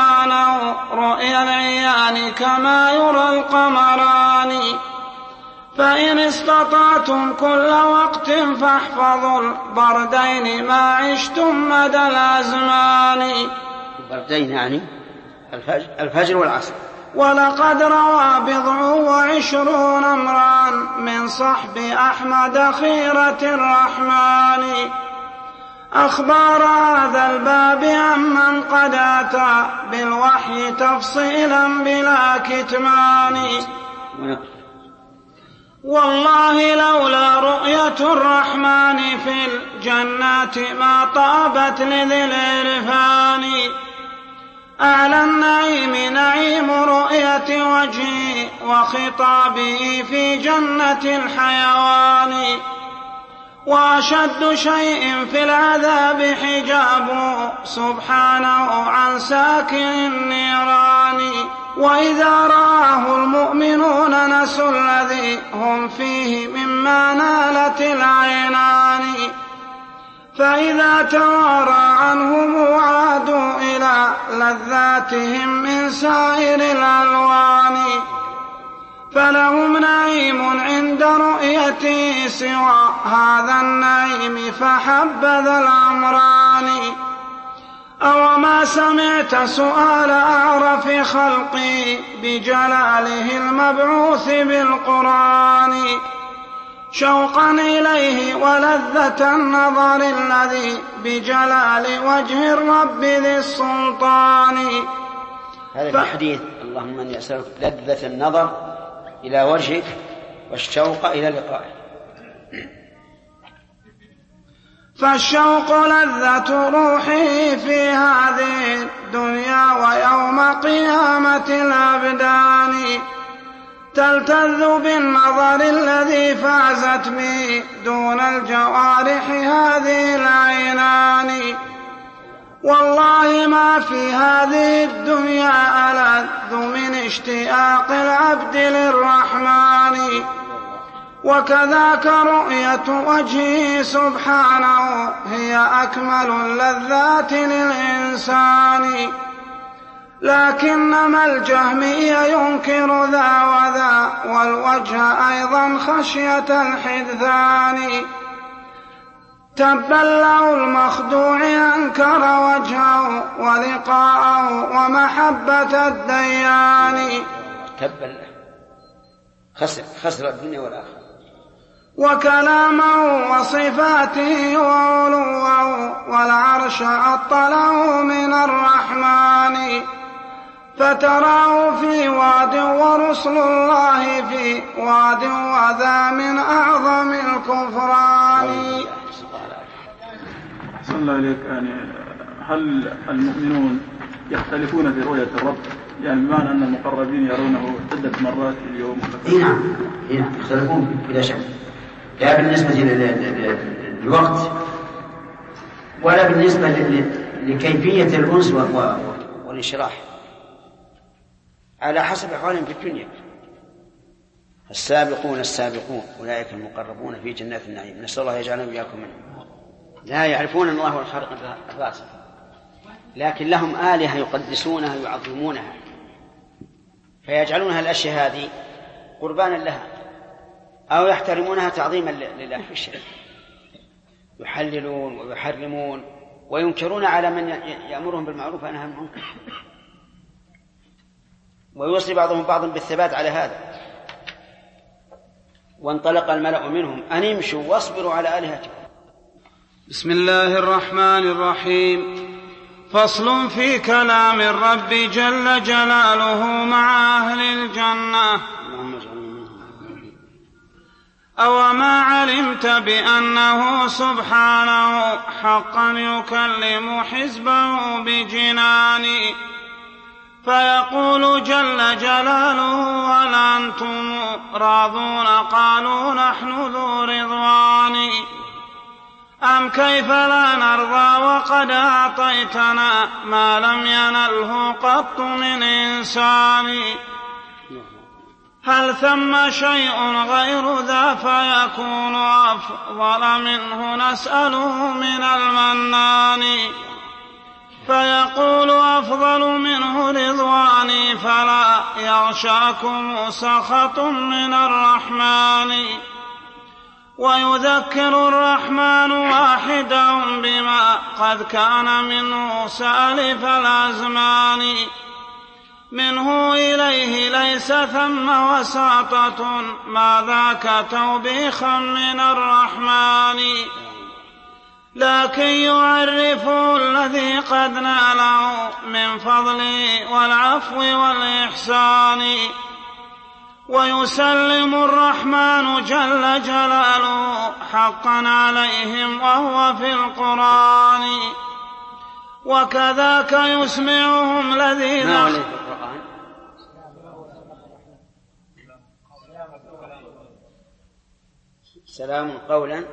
سبحانه رؤيا العيان كما يرى القمران. فإن استطعتم كل وقت فاحفظوا البردين ما عشتم مدى الأزمان. البردين يعني الفجر والعصر. ولقد روى 27 امرأ من صحب أحمد خيرة الرحمن أخبار هذا الباب عمن قد أتى بالوحي تفصيلا بلا كتمان. والله لولا رؤية الرحمن في الجنات ما طابت لذي العرفان. أعلى النعيم نعيم رؤية وجهه وخطابه في جنة الحيوان. وأشد شيء في العذاب حجابه سبحانه عن ساكن النيران. وإذا رآه المؤمنون نسوا الذي هم فيه مما نالت العينان. فإذا توارى عنهم عادوا إلى لذاتهم من سائر الألوان. فلهم نعيم عند رؤيته سوى هذا النعيم فحبذا الأمران. أوما سمعت سؤال أعرف خلقي بجلاله المبعوث بالقرآن شوقا إليه ولذة النظر الذي بجلال وجه الرب ذي السلطان. هذا الحديث اللهم أني أسألك لذة النظر إلى وجهك والشوق إلى لقائك. فالشوق لذة روحي في هذه الدنيا ويوم قيامة الأبدان تلتذ بالنظر الذي فازت به دون الجوارح هذه العينان. والله ما في هذه الدنيا ألذ من اشتياق العبد للرحمن. وكذاك رؤية وجهه سبحانه هي أكمل اللذات للإنسان. لكنما الجهمي ينكر ذا وذا والوجه أيضا خشية الحدثان. تبا له المخدوع أنكر وجهه ولقاءه ومحبة الديان. تبا له خسر الدنيا والآخرة. وكلامه وصفاته وعلوه والعرش أطله من الرحمن. فتراه في واد ورسل الله في واد وذا من أعظم الكفران. أحسن الله إليك. يعني هل المؤمنون يختلفون في رؤية الرب؟ يعني بمعنى أن المقربين يرونه عدة مرات في اليوم؟ نعم يختلفون بلا شك، لا بالنسبة للوقت ولا بالنسبة لكيفية الأنس والانشراح، على حسب أحوالهم في الدنيا. السابقون أولئك المقربون في جنات النعيم، نسأل الله يجعلنا وإياكم منهم. لا يعرفون أن الله هو الخالق الرازق، لكن لهم آلهة يقدسونها ويعظمونها فيجعلونها الأشياء هذه قربانا لها أو يحترمونها تعظيما لله في الشرك، يحللون ويحرمون وينكرون على من يأمرهم بالمعروف وينهى عن المنكر، ويوصي بعضهم بعضا بالثبات على هذا. وانطلق الملأ منهم أن امشوا واصبروا على آلهتكم. بسم الله الرحمن الرحيم. فصل في كلام الرب جل جلاله مع أهل الجنة. أوما علمت بأنه سبحانه حقا يكلم حزبه بجنان، فيقول جل جلاله هل أنتم راضون؟ قالوا نحن ذو رضوان. أم كيف لا نرضى وقد أعطيتنا ما لم ينله قط من إنسان؟ هل ثم شيء غير ذا فيكون أفضل منه؟ نسأله من المنان. فيقول أفضل منه رضواني فلا يغشاكم سخط من الرحمن ويذكر الرحمن واحدهم بما قد كان منه سالف الأزمان منه إليه ليس ثم وساطة ما ذاك توبيخا من الرحمن لكن يعرف الذي قد ناله من فضله والعفو والإحسان ويسلم الرحمن جل جلاله حقا عليهم وهو في القرآن وكذاك يسمعهم الذين سلام قولا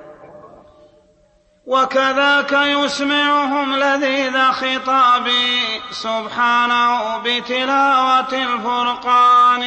وكذاك يسمعهم لذيذ خطابه سبحانه بتلاوة الفرقان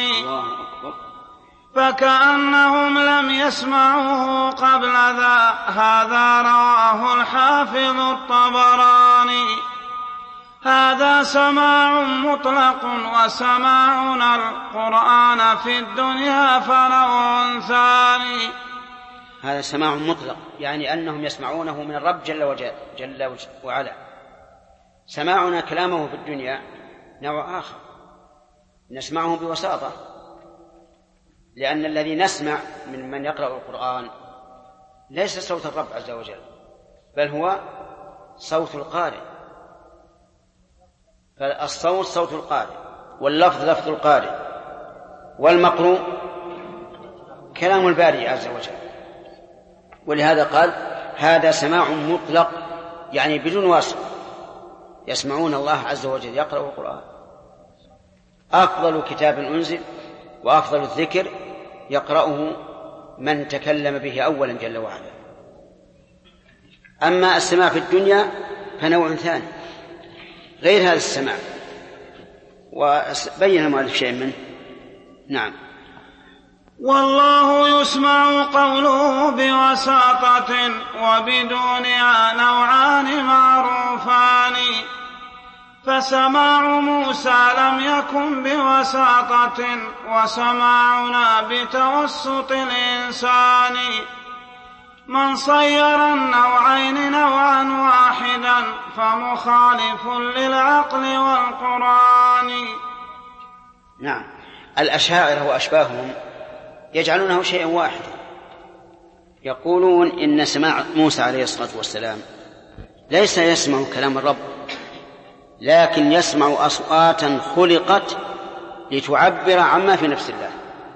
فكأنهم لم يسمعوه قبل هذا رواه الحافظ الطبراني هذا سماع مطلق وسماعنا القرآن في الدنيا فنوع ثاني. هذا سماع مطلق يعني أنهم يسمعونه من الرب جل وعلا. سماعنا كلامه في الدنيا نوع آخر نسمعه بوساطة لأن الذي نسمع من يقرأ القرآن ليس صوت الرب عز وجل بل هو صوت القارئ فالصوت صوت القارئ واللفظ لفظ القارئ والمقروء كلام الباري عز وجل ولهذا قال هذا سماع مطلق يعني بدون واسطة يسمعون الله عز وجل يقرأ القرآن. أفضل كتاب أنزل وأفضل الذكر يقرأه من تكلم به أولا جل وعلا. أما السماع في الدنيا فنوع ثاني غير هذا السماع وبين المؤلف شيء منه. نعم. والله يسمع قوله بوساطة وبدونها نوعان معروفان فسماع موسى لم يكن بوساطة وسماعنا بتوسط الإنسان من صير النوعين نوعا واحدا فمخالف للعقل والقرآن. نعم. الأشاعرة وأشباههم يجعلونه شيئا واحدا يقولون إن سماع موسى عليه الصلاة والسلام ليس يسمع كلام الرب لكن يسمع أصواتا خلقت لتعبر عما في نفس الله.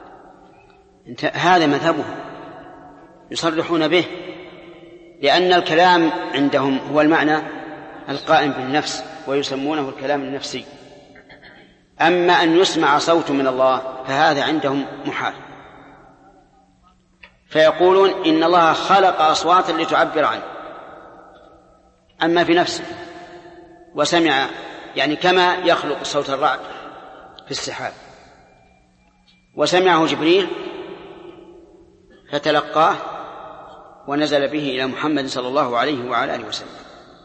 هذا مذهبهم يصرحون به لأن الكلام عندهم هو المعنى القائم بالنفس ويسمونه الكلام النفسي. أما أن يسمع صوت من الله فهذا عندهم محال فيقولون إن الله خلق أصواتا لتعبر عنه أما في نفسه وسمع يعني كما يخلق صوت الرعد في السحاب وسمعه جبريل فتلقاه ونزل به إلى محمد صلى الله عليه وعلى آله وسلم.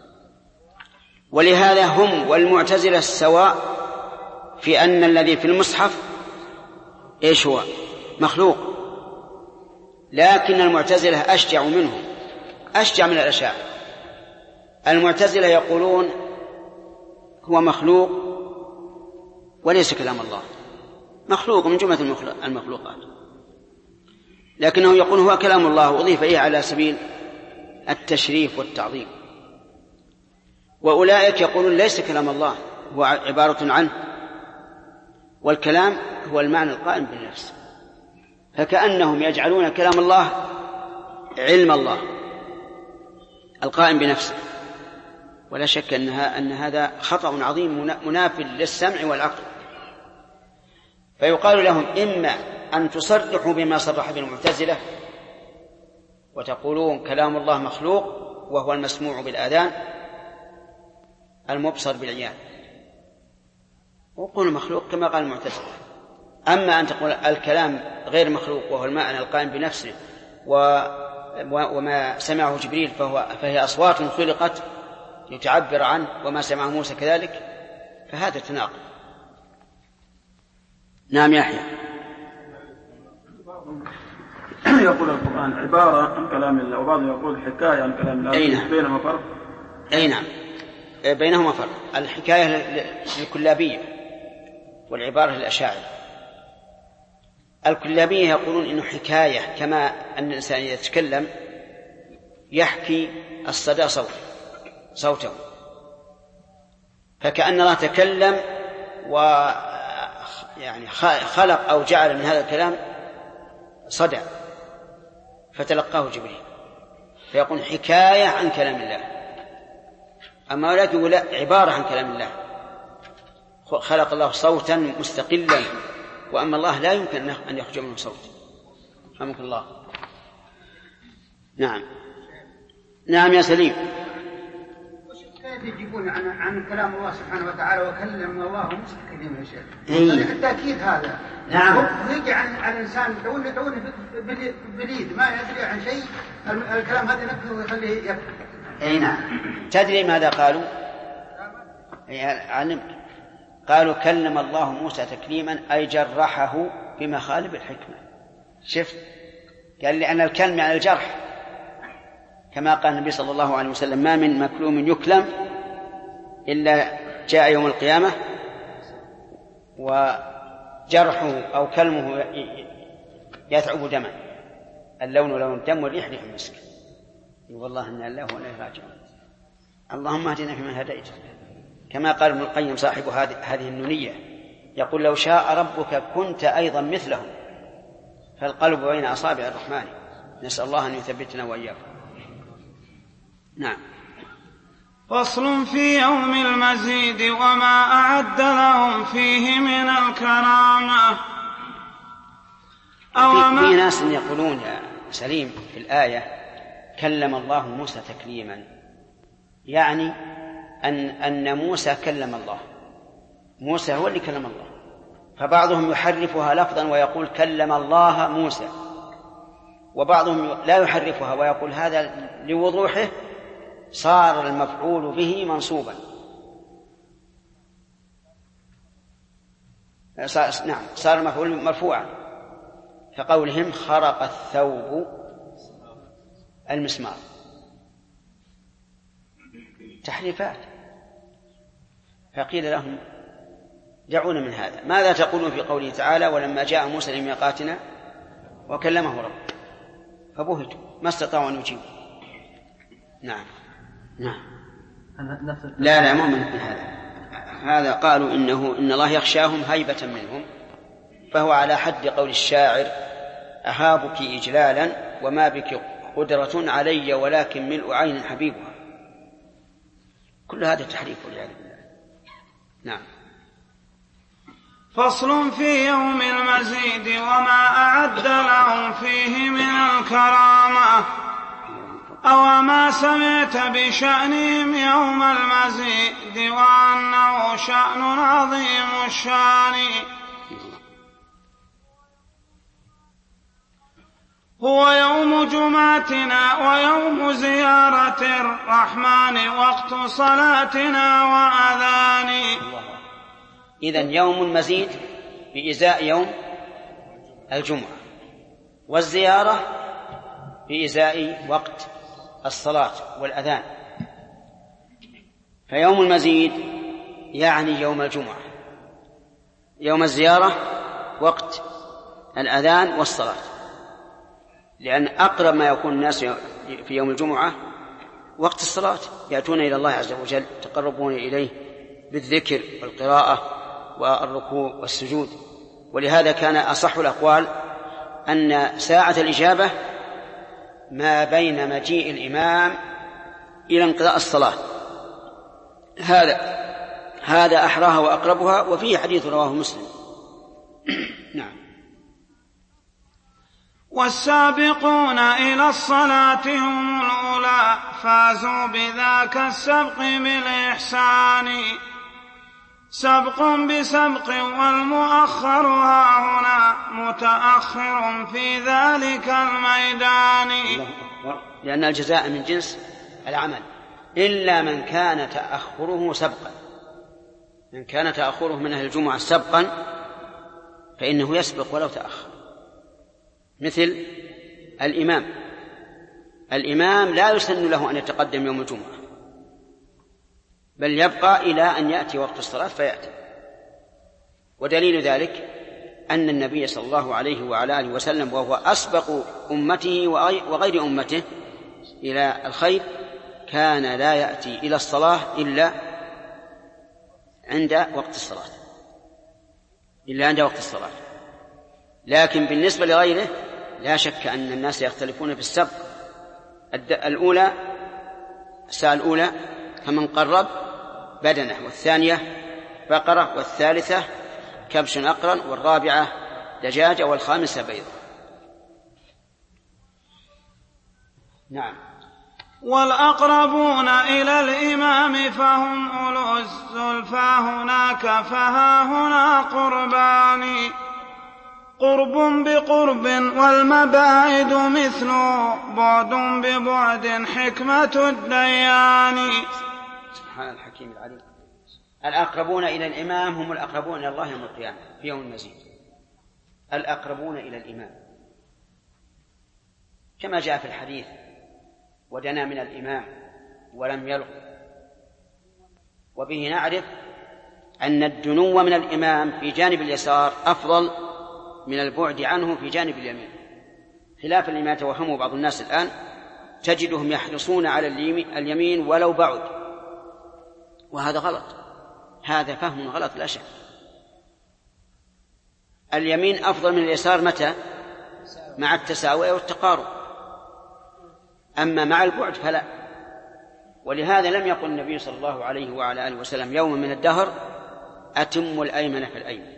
ولهذا هم والمعتزلة سواء في أن الذي في المصحف إيش هو مخلوق لكن المعتزلة أشجع منهم أشجع من الأشاعرة. المعتزلة يقولون هو مخلوق وليس كلام الله مخلوق من جملة المخلوقات لكنه يقول هو كلام الله أضيف إليه على سبيل التشريف والتعظيم. وأولئك يقولون ليس كلام الله هو عبارة عنه والكلام هو المعنى القائم بالنفس فكأنهم يجعلون كلام الله علم الله القائم بنفسه ولا شك أن هذا خطأ عظيم مناف للسمع والعقل. فيقال لهم إما أن تصرحوا بما صرح بالمعتزلة وتقولون كلام الله مخلوق وهو المسموع بالآذان المبصر بالعيان وقولوا مخلوق كما قال المعتزلة. أما أن تقول الكلام غير مخلوق وهو المعنى القائم بنفسه وما سمعه جبريل فهي أصوات خلقت لتعبر عنه وما سمعه موسى كذلك فهذا تناقض. نعم يحيى. يقول القرآن عبارة عن كلام الله وبعضهم يقول حكاية عن كلام الله. أي نعم. بينهما فرق؟ أي نعم بينهما فرق. الحكاية للكلابية والعبارة للأشاعرة. الكلابية يقولون إنه حكاية كما أن الإنسان يتكلم يحكي الصدى صوته، فكأن الله تكلم يعني خلق أو جعل من هذا الكلام صدى فتلقاه جبريل، فيقول حكاية عن كلام الله. أما ولكن يقول عبارة عن كلام الله، خلق الله صوتا مستقلا، وأما الله لا يمكن أن يخرج منه صوت. رحمك الله. نعم نعم يا سليم. كيف يجيبون عن كلام الله سبحانه وتعالى وكلم الله مستقيم يا شيخ؟ التأكيد هذا. نعم. يجي عن الإنسان توني بليد ما يدري عن شيء، الكلام هذا نفسه ويخليه يكفر. أي نعم. تدري ماذا قالوا؟ قالوا كلم الله موسى تكليما أي جرحه بمخالب الحكمة. شفت؟ قال لأن الكلم يعني الجرح، كما قال النبي صلى الله عليه وسلم ما من مكلوم يكلم إلا جاء يوم القيامة وجرحه أو كلمه يتعب دما، اللون لون الدم والريح ريح المسك. والله إن الله وإنا إليه راجعون. اللهم اهدنا فيمن هديت، كما قال ابن القيم صاحب هذه النونية، يقول لو شاء ربك كنت أيضا مثلهم، فالقلب بين أصابع الرحمن. نسأل الله أن يثبتنا وإياكم. نعم. فصل في يوم المزيد وما أعد لهم فيه من الكرامة. في ناس يقولون يا سليم في الآية كلم الله موسى تكليما، يعني أن موسى كلم الله، موسى هو اللي كلم الله، فبعضهم يحرفها لفظا ويقول كلم الله موسى، وبعضهم لا يحرفها ويقول هذا لوضوحه صار المفعول به منصوبا. نعم صار المفعول مرفوعا، كقولهم خرق الثوب المسمار. تحريفات. فقيل لهم دعونا من هذا، ماذا تقولون في قوله تعالى ولما جاء موسى لميقاتنا وكلمه ربه؟ فبهتوا ما استطاعوا أن يجيبوا. نعم نعم. لا مو من هذا قالوا إن الله يخشاهم هيبة منهم، فهو على حد قول الشاعر أهابك إجلالا وما بك قدرة علي ولكن ملء عين حبيبها. كل هذا تحريف والعياذ بالله. نعم. فصل في يوم المزيد وما أعد لهم فيه من الكرامة. أو ما سمعت بشأنهم يوم المزيد وأنه شأن عظيم الشان، هو يوم جمعتنا ويوم زيارة الرحمن وقت صلاتنا وأذان. إذن يوم المزيد بإزاء يوم الجمعة، والزيارة بإزاء وقت الصلاة والأذان. فيوم المزيد يعني يوم الجمعة، يوم الزيارة وقت الأذان والصلاة، لأن أقرب ما يكون الناس في يوم الجمعة وقت الصلاة، يأتون إلى الله عز وجل تقربون إليه بالذكر والقراءة والركوع والسجود. ولهذا كان أصح الأقوال أن ساعة الإجابة ما بين مجيء الإمام إلى انقضاء الصلاة، هذا أحراها وأقربها، وفيه حديث رواه مسلم. نعم. والسابقون إلى الصلاة هم الأولى فازوا بذاك السبق بالإحسان، سبق بسبق والمؤخر هاهنا متأخر في ذلك الميدان. لأن الجزاء من جنس العمل، إلا من كان تأخره سبقا. من كان تأخره من أهل الجمعة سبقا فإنه يسبق ولو تأخر. مثل الإمام لا يسن له أن يتقدم يوم الجمعة، بل يبقى إلى أن يأتي وقت الصلاة فيأتي. ودليل ذلك أن النبي صلى الله عليه وعلى آله وسلم وهو أسبق أمته وغير أمته إلى الخير كان لا يأتي إلى الصلاة إلا عند وقت الصلاة. لكن بالنسبة لغيره لا شك أن الناس يختلفون في السبق. الساعة الأولى فمن قرب بدنه، والثانية بقرة، والثالثة كبش أقرن، والرابعة دجاجة، والخامسة بيضة. نعم. والأقربون إلى الإمام فهم أولو الزلفى هناك فها هنا قربان، قرب بقرب والمباعد مثل بعد ببعد حكمة الديان. سبحان الحكيم العليم. الأقربون إلى الإمام هم الأقربون إلى الله يوم القيامة في يوم المزيد. الأقربون إلى الإمام كما جاء في الحديث: ودنا من الإمام ولم يلغ. وبه نعرف أن الدنو من الإمام في جانب اليسار أفضل من البعد عنه في جانب اليمين، خلافا لما يتوهمه بعض الناس الآن، تجدهم يحرصون على اليمين ولو بعد، وهذا غلط، هذا فهم غلط لا شك. اليمين أفضل من اليسار متى؟ مع التساوي والتقارب، أما مع البعد فلا. ولهذا لم يقل النبي صلى الله عليه وعلى آله وسلم يوم من الدهر أتم الأيمن فالأيمن،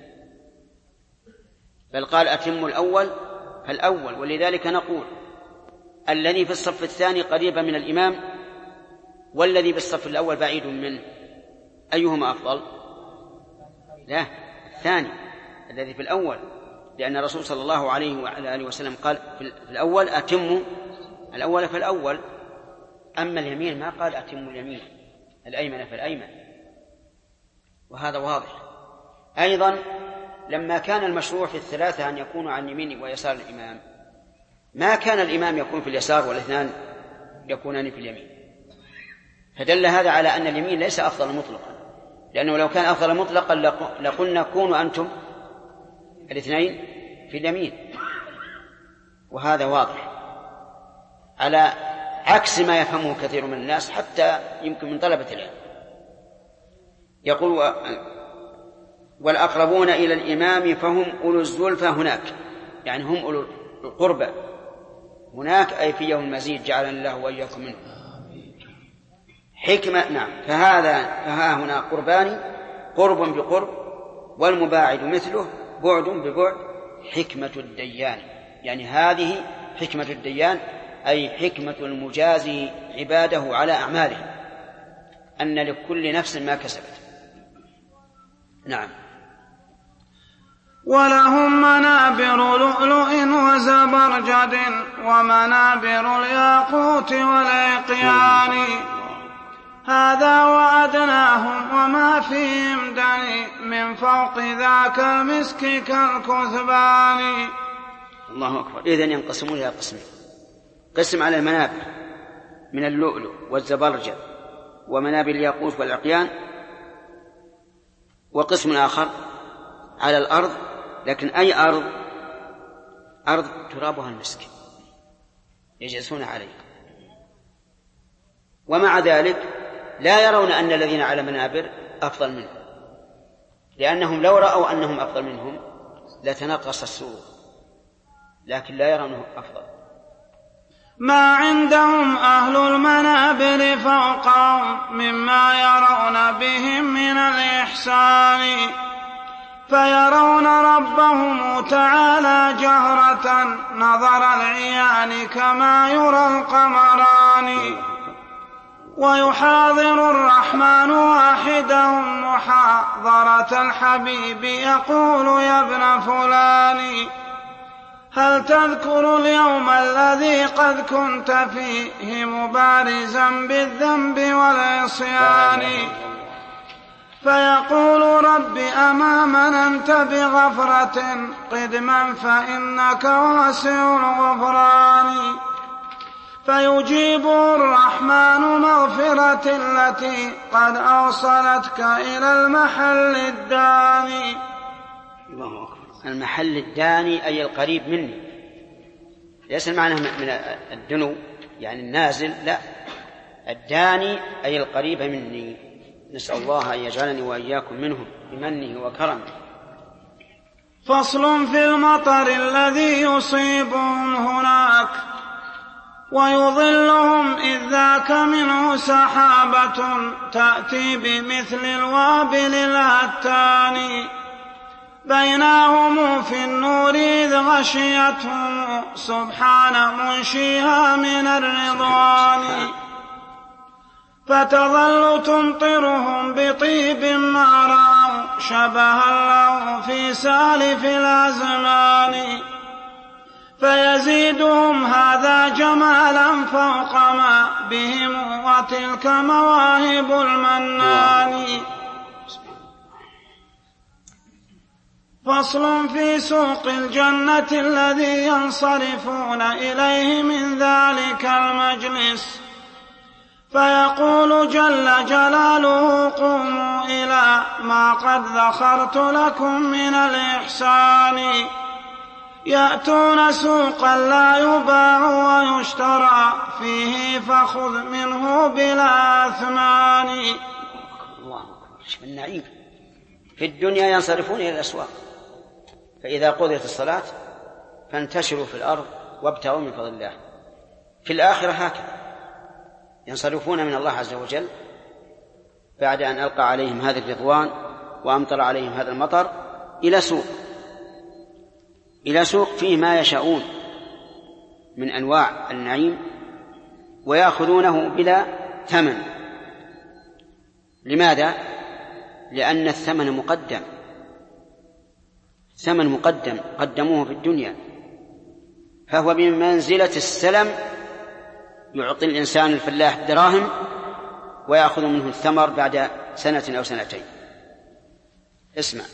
بل قال أتم الأول فالأول. ولذلك نقول الذي في الصف الثاني قريبا من الإمام والذي بالصف الأول بعيد منه أيهما أفضل؟ لا، الثاني الذي في الأول، لأن الرسول صلى الله عليه وعلى آله وسلم قال في الأول أتم الأول فالأول. أما اليمين ما قال أتم اليمين الأيمن فالأيمن، وهذا واضح. أيضا لما كان المشروع في الثلاثة أن يكونوا عن يمين ويسار الإمام، ما كان الإمام يكون في اليسار والاثنان يكونان في اليمين، فدل هذا على أن اليمين ليس أفضل مطلقا، لأنه لو كان أفضل مطلقا لقلنا كونوا أنتم الاثنين في اليمين، وهذا واضح على عكس ما يفهمه كثير من الناس حتى يمكن من طلبة العلم. يقول: والأقربون إلى الإمام فهم أولو الزلفى هناك، يعني هم أولو القربى هناك، أي في يوم المزيد جعلنا الله وإياكم منه. حكمة. نعم. فها هنا قربان، قرب بقرب والمباعد مثله بعد ببعد حكمة الديان، يعني هذه حكمة الديان، أي حكمة المجازي عباده على أعمالهم، أن لكل نفس ما كسبت. نعم. ولهم منابر لؤلؤ وزبرجد ومنابر الياقوت والعقيان، هذا وعدناهم وما فيهم دني من فوق ذاك المسك كالكثبان. الله أكبر. إذن ينقسمون إلى قسمين: قسم على المنابر من اللؤلؤ والزبرجد ومنابر الياقوت والعقيان، وقسم آخر على الأرض، لكن أي أرض؟ أرض ترابها المسك يجلسون عليه، ومع ذلك لا يرون أن الذين على منابر أفضل منهم، لأنهم لو رأوا أنهم أفضل منهم لتنقص السرور، لكن لا يرونه أفضل. ما عندهم أهل المنابر فوقهم مما يرون بهم من الإحسان، فيرون ربهم تعالى جهرة نظر العيان كما يرى القمران، ويحاضر الرحمن واحدهم محاضرة الحبيب يقول: يا ابن فلان، هل تذكر اليوم الذي قد كنت فيه مبارزا بالذنب والعصيان؟ فيقول رب أما مننت بغفرة قدما فإنك واسع الغفران. فيجيب الرحمن مغفرة التي قد أوصلتك إلى المحل الداني. الله أكبر. المحل الداني أي القريب مني، ليس المعنى من الدنو يعني النازل، لا، الداني أي القريب مني. نسأل الله أن يجعلني وإياكم منهم بمنه وكرمه. فصل في المطر الذي يصيبهم هناك ويظلهم إذ ذاك منه سحابة تأتي بمثل الوابل الهتان بينهم في النور إذ غشيتهم سبحان منشيها من الرضوان فتظل تمطرهم بطيب ما رأوا شبها له في سالف الأزمان فيزيدهم هذا جمالا فوق ما بهم وتلك مواهب المنان. فصل في سوق الجنة الذي ينصرفون إليه من ذلك المجلس فيقول جل جلاله قوموا إلى ما قد ذخرت لكم من الإحسان يأتون سوقا لا يباع ويشترى فيه فخذ منه بلا أثمان. الله أكبر. شوف النعيم. في الدنيا ينصرفون إلى الأسواق، فإذا قضيت الصلاة فانتشروا في الأرض وابتغوا من فضل الله. في الآخرة هكذا ينصرفون من الله عز وجل بعد أن ألقى عليهم هذا الرضوان وأمطر عليهم هذا المطر إلى سوق فيه ما يشاءون من أنواع النعيم ويأخذونه بلا ثمن. لماذا؟ لأن الثمن مقدم قدموه في الدنيا، فهو بمنزلة السلم يعطي الإنسان الفلاح دراهم ويأخذ منه الثمر بعد سنة أو سنتين. اسمع،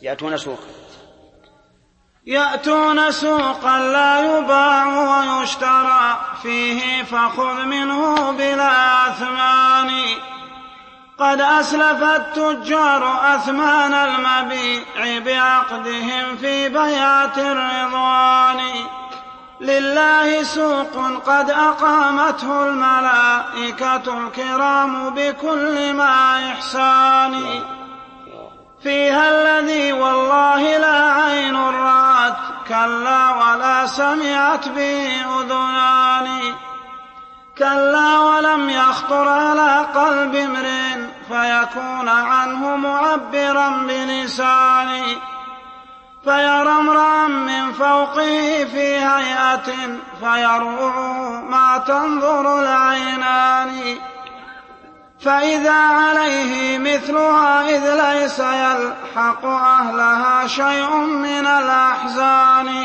يأتون سوقا لا يباع ويشترى فيه فخذ منه بلا أثمان قد أسلف التجار أثمان المبيع بعقدهم في بيعة الرضوان لله سوق قد أقامته الملائكة الكرام بكل ما إحسان فيها الذي والله لا عين رأت كلا ولا سمعت به أذنان كلا ولم يخطر على قلب امرئ فيكون عنه معبرا بلسان فيرى امرأ من فوقه في هيئة فيروعه ما تنظر العينان فإذا عليه مثلها إذ ليس يلحق أهلها شيء من الأحزان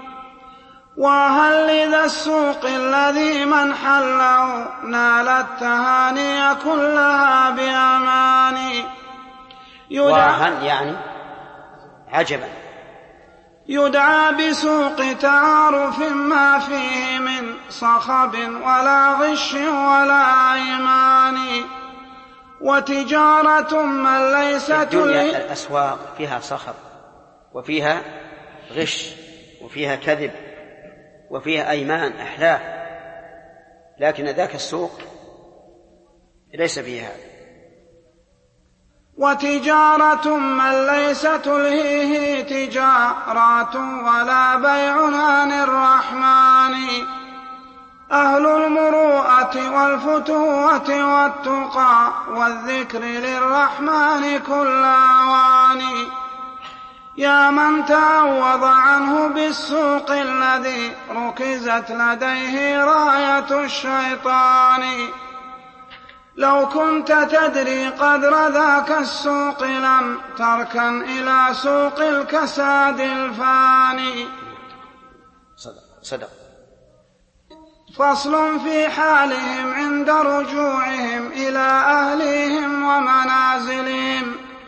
وهل لذا السوق الذي من حله نال التهاني كلها بأمان وهل يعني عجبا يدعى بسوق تعارف ما فيه من صخب ولا غش ولا أيمان وتجارة من ليست الدنيا الأسواق فيها صخب وفيها غش وفيها كذب وفيها أيمان أحلاف، لكن ذاك السوق ليس فيها. وتجارة من ليس تلهيه تجارات ولا بيع عن الرحمن أهل المروءة والفتوة والتقى والذكر للرحمن كل أوان يا من تعوض عنه بالسوق الذي ركزت لديه راية الشيطان لو كنت تدري قدر ذاك السوق لم تركن إلى سوق الكساد الفاني. صدق. فصل في حالهم عند رجوعهم إلى أهليهم ومنازلهم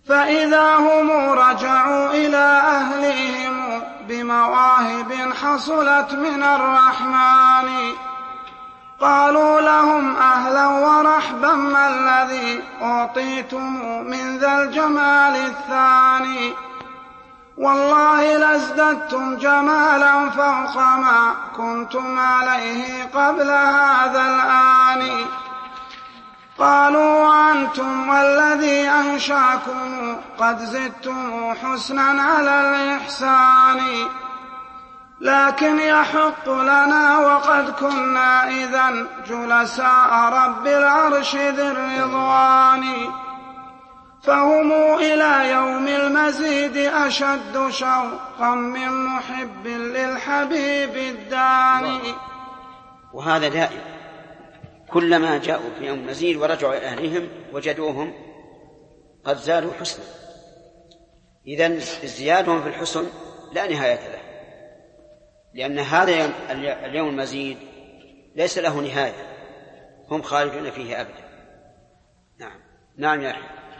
فإذا هم رجعوا إلى أهلهم بمواهب حصلت من الرحمن قالوا لهم أهلا ورحبا ما الذي أعطيتم من ذا الجمال الثاني والله لازددتم جمالا فوق ما كنتم عليه قبل هذا الآن قالوا وأنتم والذي أنشأكم قد زدتم حسنا على الإحسان لكن يحق لنا وقد كنا إذن جلساء رب العرش ذي الرضوان فهم إلى يوم المزيد أشد شوقا من محب للحبيب الداني. وهذا دائم كلما جاءوا في يوم المزيد ورجعوا إلى أهلهم وجدوهم قد زادوا حسنا. إذن ازديادهم في الحسن لا نهاية له، لأن هذا اليوم المزيد ليس له نهاية، هم خالدون فيه أبدا. نعم يا أخي.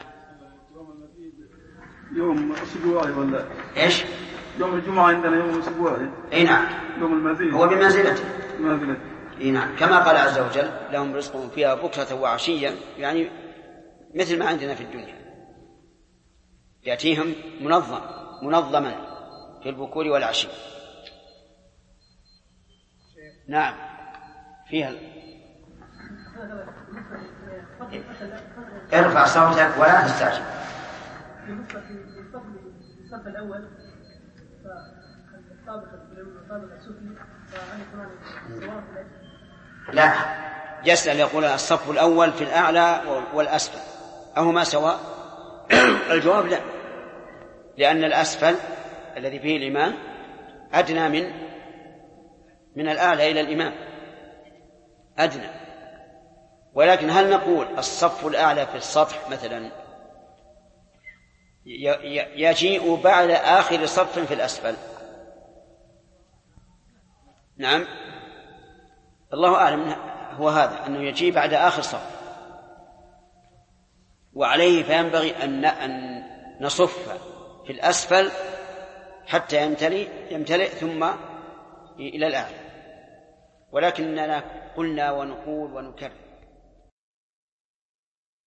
يوم أسبوعي ولا إيش؟ يوم الجمعة عندنا يوم أسبوعي. أي نعم. يوم المزيد هو بمنزلته. أي نعم، كما قال عز وجل لهم رزقهم فيها بكرة وعشيا، يعني مثل ما عندنا في الدنيا يأتيهم منظما في البكور والعشي. نعم فيها. ارفع صوتك ولا تستعجل. في الصف الأول فالطابق السفلي فهل يكون سواء في الأجل؟ لا، يسأل يقول الصف الأول في الأعلى والأسفل أهما سواء؟ الجواب لا، لأن الأسفل الذي فيه الإمام أدنى من الأعلى إلى الإمام أدنى. ولكن هل نقول الصف الأعلى في السطح مثلا يجيء بعد آخر صف في الأسفل؟ نعم، الله أعلم هو هذا، أنه يجيء بعد آخر صف، وعليه فينبغي أن نصف في الأسفل حتى يمتلئ ثم إلى الأعلى. ولكننا قلنا ونقول ونكرر